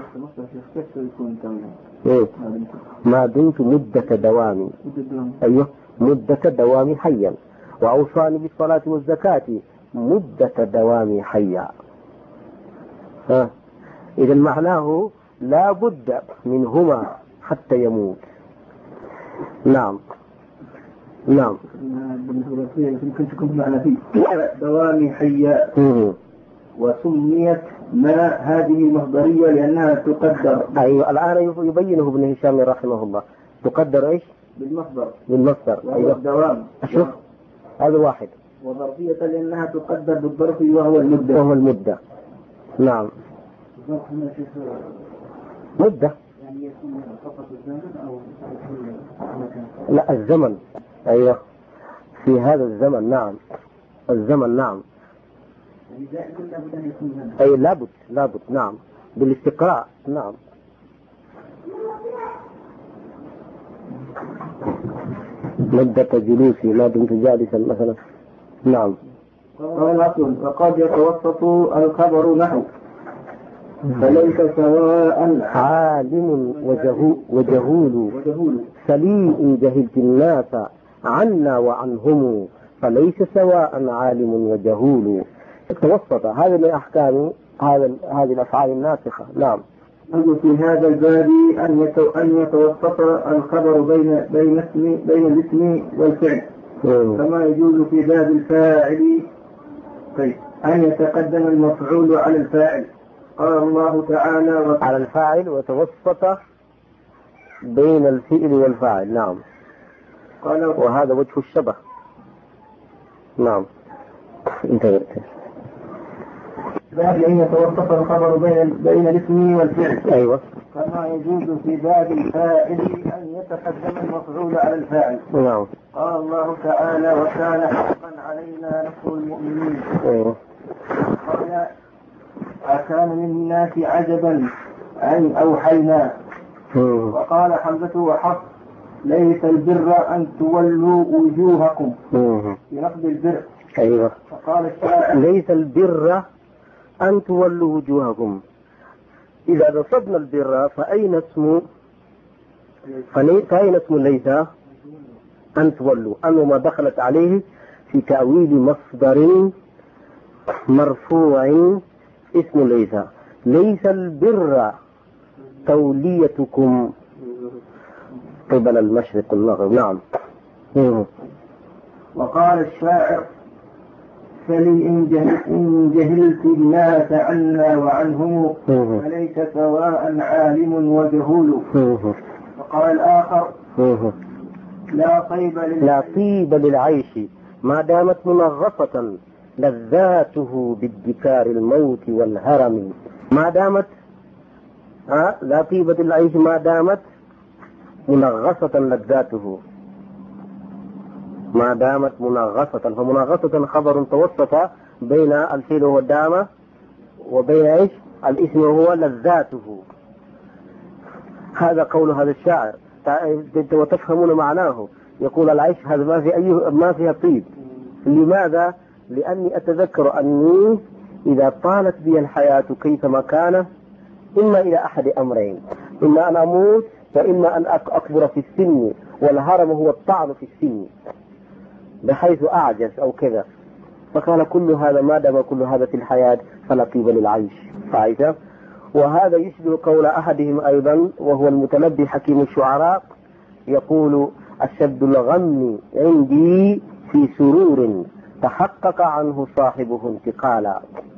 ما دمت مدة دوامي، أيوه مدة دوامي حيا. وأوصاني بالصلاة والزكاة مدة دوامي حيا. ها، إذا معناه لا بد منهما حتى يموت. نعم. نعم. يمكن تكون معنى فيه دوامي حيا. وسميت ما هذه مصدرية لأنها تقدر. أيوة، الآن يبينه ابن هشام رحمه الله. تقدر إيش؟ بالمصدر. بالمصدر. أيوة. الدوام. أشوف هذا واحد. وظرفية لأنها تقدر بالظرف وهو المدة. وهو المدة. نعم. مدة. يعني يكون فقط الزمن أو لا، الزمن. أيوة، في هذا الزمن. نعم، الزمن. نعم. أي لابد لابد. نعم، بالاستقراء. نعم. مدة جلوسي ما دمت جالسا مثلا. نعم. قال أصل: فقد يتوسط الخبر نحو فليس سواء عالم وجهول, وجهول سليء جهلت الناس عنا وعنهم، فليس سواء عالم وجهول. توسط. هذا من أحكام هذا هذه الأفعال الناسخة. نعم. يجوز في هذا الباب أن أن يتوسط الخبر بين بين اسم بين الاسم والفعل كما يجوز في باب الفاعل طيب أن يتقدم المفعول على الفاعل. قال الله تعالى على الفاعل وتوسط بين الفعل والفاعل. نعم. قال وهذا وجه الشبه. نعم. انتهيت. باب أن يتوسط الخبر بين بين الاسم والفعل. أيوة. كما يجوز في باب الفاعل أن يتقدم المفعول على الفاعل. نعم. قال الله تعالى وكان حقا علينا نصر المؤمنين. أيوة. قال أكان من الناس عجبا أن أوحينا. وقال حمزة وحفص ليس البر أن تولوا وجوهكم في لفظ البر. أيوة. فقال الشاعر ليس البر أن تولوا وجوهكم. إذا نصبنا البر فأين اسم فأين اسم ليس أن تولوا أنه ما دخلت عليه في تأويل مصدر مرفوع اسم ليس. ليس البر توليتكم قبل المشرق والمغرب. نعم. وقال الشاعر فلي إن, جهل إن جهلت الناس عنا وعنهم فليس سواء عالم وجهول. وقال الآخر لا طيب لا طيب للعيش ما دامت منغصة لذاته بالذكار الموت والهرم. ما دامت ها لا طيب للعيش ما دامت منغصة لذاته ما دامت منغصة. فمنغصة خبر توسط بين الفعل والدامة وبين ايش الاسم وهو لذاته. هذا قول هذا الشاعر وتفهمون معناه. يقول العيش هذا ما في أي ما فيها طيب. لماذا؟ لأني أتذكر أني إذا طالت بي الحياة كيفما كان إما إلى أحد أمرين، إما أن أموت وإما أن أكبر في السن، والهرم هو الطعن في السن بحيث أعجز أو كذا. فقال كل هذا ما دام كل هذا في الحياة فلا طيب للعيش. فعيشة. وهذا يشبه قول أحدهم أيضا وهو المتنبي حكيم الشعراء يقول أشد الغم عندي في سرور تحقق عنه صاحبه انتقالا.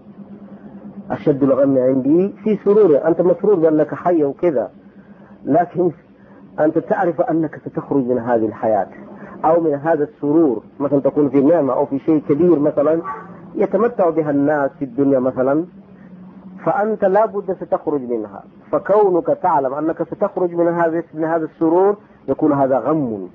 أشد الغم عندي في سرور، أنت مسرور بأنك حي وكذا، لكن أنت تعرف أنك ستخرج من هذه الحياة أو من هذا السرور. مثلا تكون في نعمة أو في شيء كبير مثلا يتمتع بها الناس في الدنيا مثلا، فأنت لا بد ستخرج منها. فكونك تعلم أنك ستخرج من هذا من هذا السرور يكون هذا غم.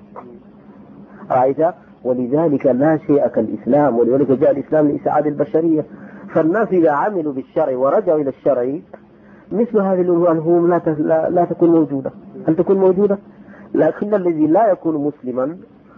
رأيت؟ ولذلك لا شيء كالإسلام، ولذلك جاء الإسلام لإسعاد البشرية. فالناس إذا عملوا بالشرع ورجعوا إلى الشرع مثل هذه الهموم لا لا, لا تكون موجودة. هل تكون موجودة؟ لكن الذي لا يكون مسلما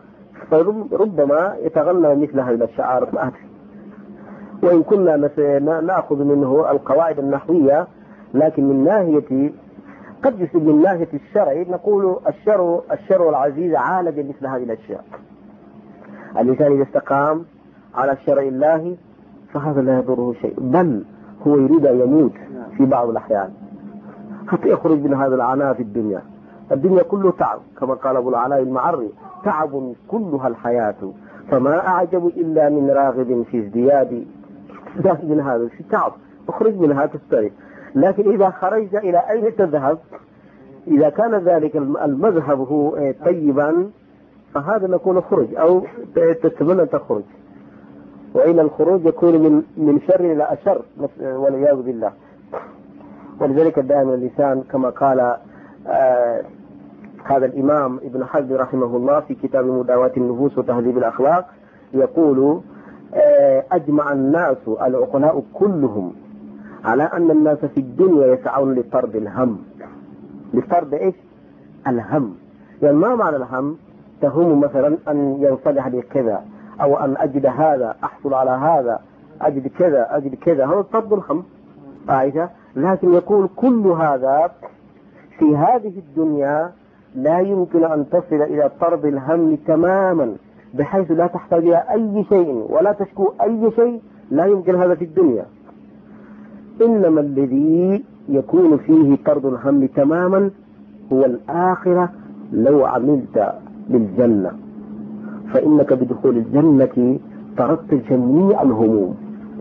فربما يتغنى مثل هذه الشعار. وإن كنا نأخذ منه القواعد النحوية، لكن من ناحية قد يصير من ناحية الشرع نقول الشرع الشرع العزيز عالج مثل هذه الأشياء. الإنسان إذا استقام على شرع الله فهذا لا يضره شيء، بل هو يريد أن يموت في بعض الأحيان حتى يخرج من هذا العناء في الدنيا. الدنيا كله تعب كما قال أبو العلاء المعري تعب كلها الحياة فما أعجب إلا من راغب في ازدياد من هذا في تعب. اخرج منها تستريح. لكن إذا خرجت إلى أين تذهب؟ إذا كان ذلك المذهب هو طيبا فهذا نكون خرج أو تتمنى تخرج، وإلى الخروج يكون من من شر إلى أشر والعياذ بالله. ولذلك دائما اللسان كما قال آه هذا الإمام ابن حزم رحمه الله في كتاب مداواة النفوس وتهذيب الأخلاق يقول آه أجمع الناس العقلاء كلهم على أن الناس في الدنيا يسعون لطرد الهم. لطرد إيش؟ الهم. يعني ما معنى الهم؟ تهم مثلا أن ينصلح لي كذا أو أن أجد هذا أحصل على هذا أجد كذا أجد كذا، هذا طرد الهم. عائشة. لكن يقول كل هذا في هذه الدنيا لا يمكن أن تصل إلى طرد الهم تماما بحيث لا تحتاج إلى أي شيء ولا تشكو أي شيء. لا يمكن هذا في الدنيا. إنما الذي يكون فيه طرد الهم تماما هو الآخرة لو عملت بالجنة، فإنك بدخول الجنة طردت جميع الهموم.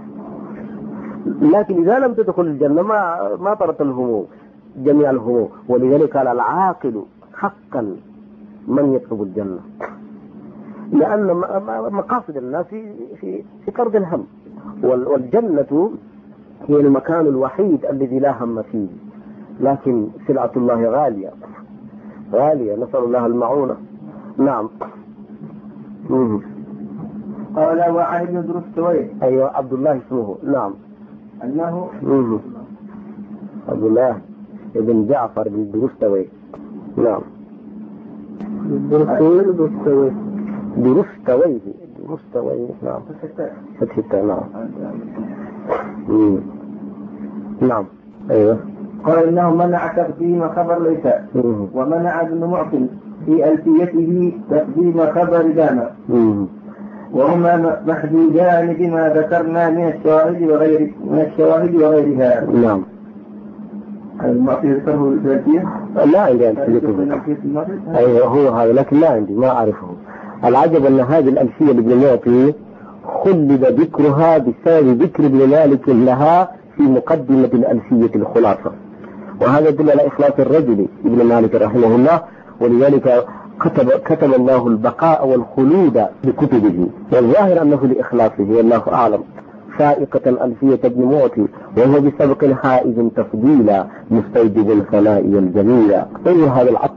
لكن إذا لم تدخل الجنة ما ما طردت الهموم جميع الهموم. ولذلك قال العاقل حقا من يطلب الجنة، لأن مقاصد الناس في في في طرد الهم، والجنة هي المكان الوحيد الذي لا هم فيه. لكن سلعة الله غالية غالية، نسأل الله المعونة. نعم. مم. قال وعن ابن درستويه. أيوة عبد الله اسمه. نعم. أنه مم. عبد الله ابن جعفر بن درستويه. نعم. درستويه درستويه درستويه درستويه. نعم. فتح التاء. نعم. مم. نعم. أيوة. قال إنه منع تقديم خبر ليس، ومنع ابن معقل في ألفيته تقديم خبر دانا، وهما محدودان بما ذكرنا من الشواهد وغير من الشواهد وغيرها. نعم. المعقل ذكره الألفية؟ لا عندي ألفية. أيوة هو هذا، لكن لا عندي ما أعرفه. العجب أن هذه الألفية لابن معقل خلد ذكرها بسبب ذكر ابن مالك لها في مقدمة الألفية الخلاصة، وهذا يدل على إخلاص الرجل ابن مالك رحمه الله. ولذلك كتب, كتب الله البقاء والخلود بكتبه، والظاهر أنه لإخلاصه والله أعلم. فائقة ألفية ابن معقل وهو بسبق حائز تفضيلا مستوجب الثناء والجميل. أي هذا العطف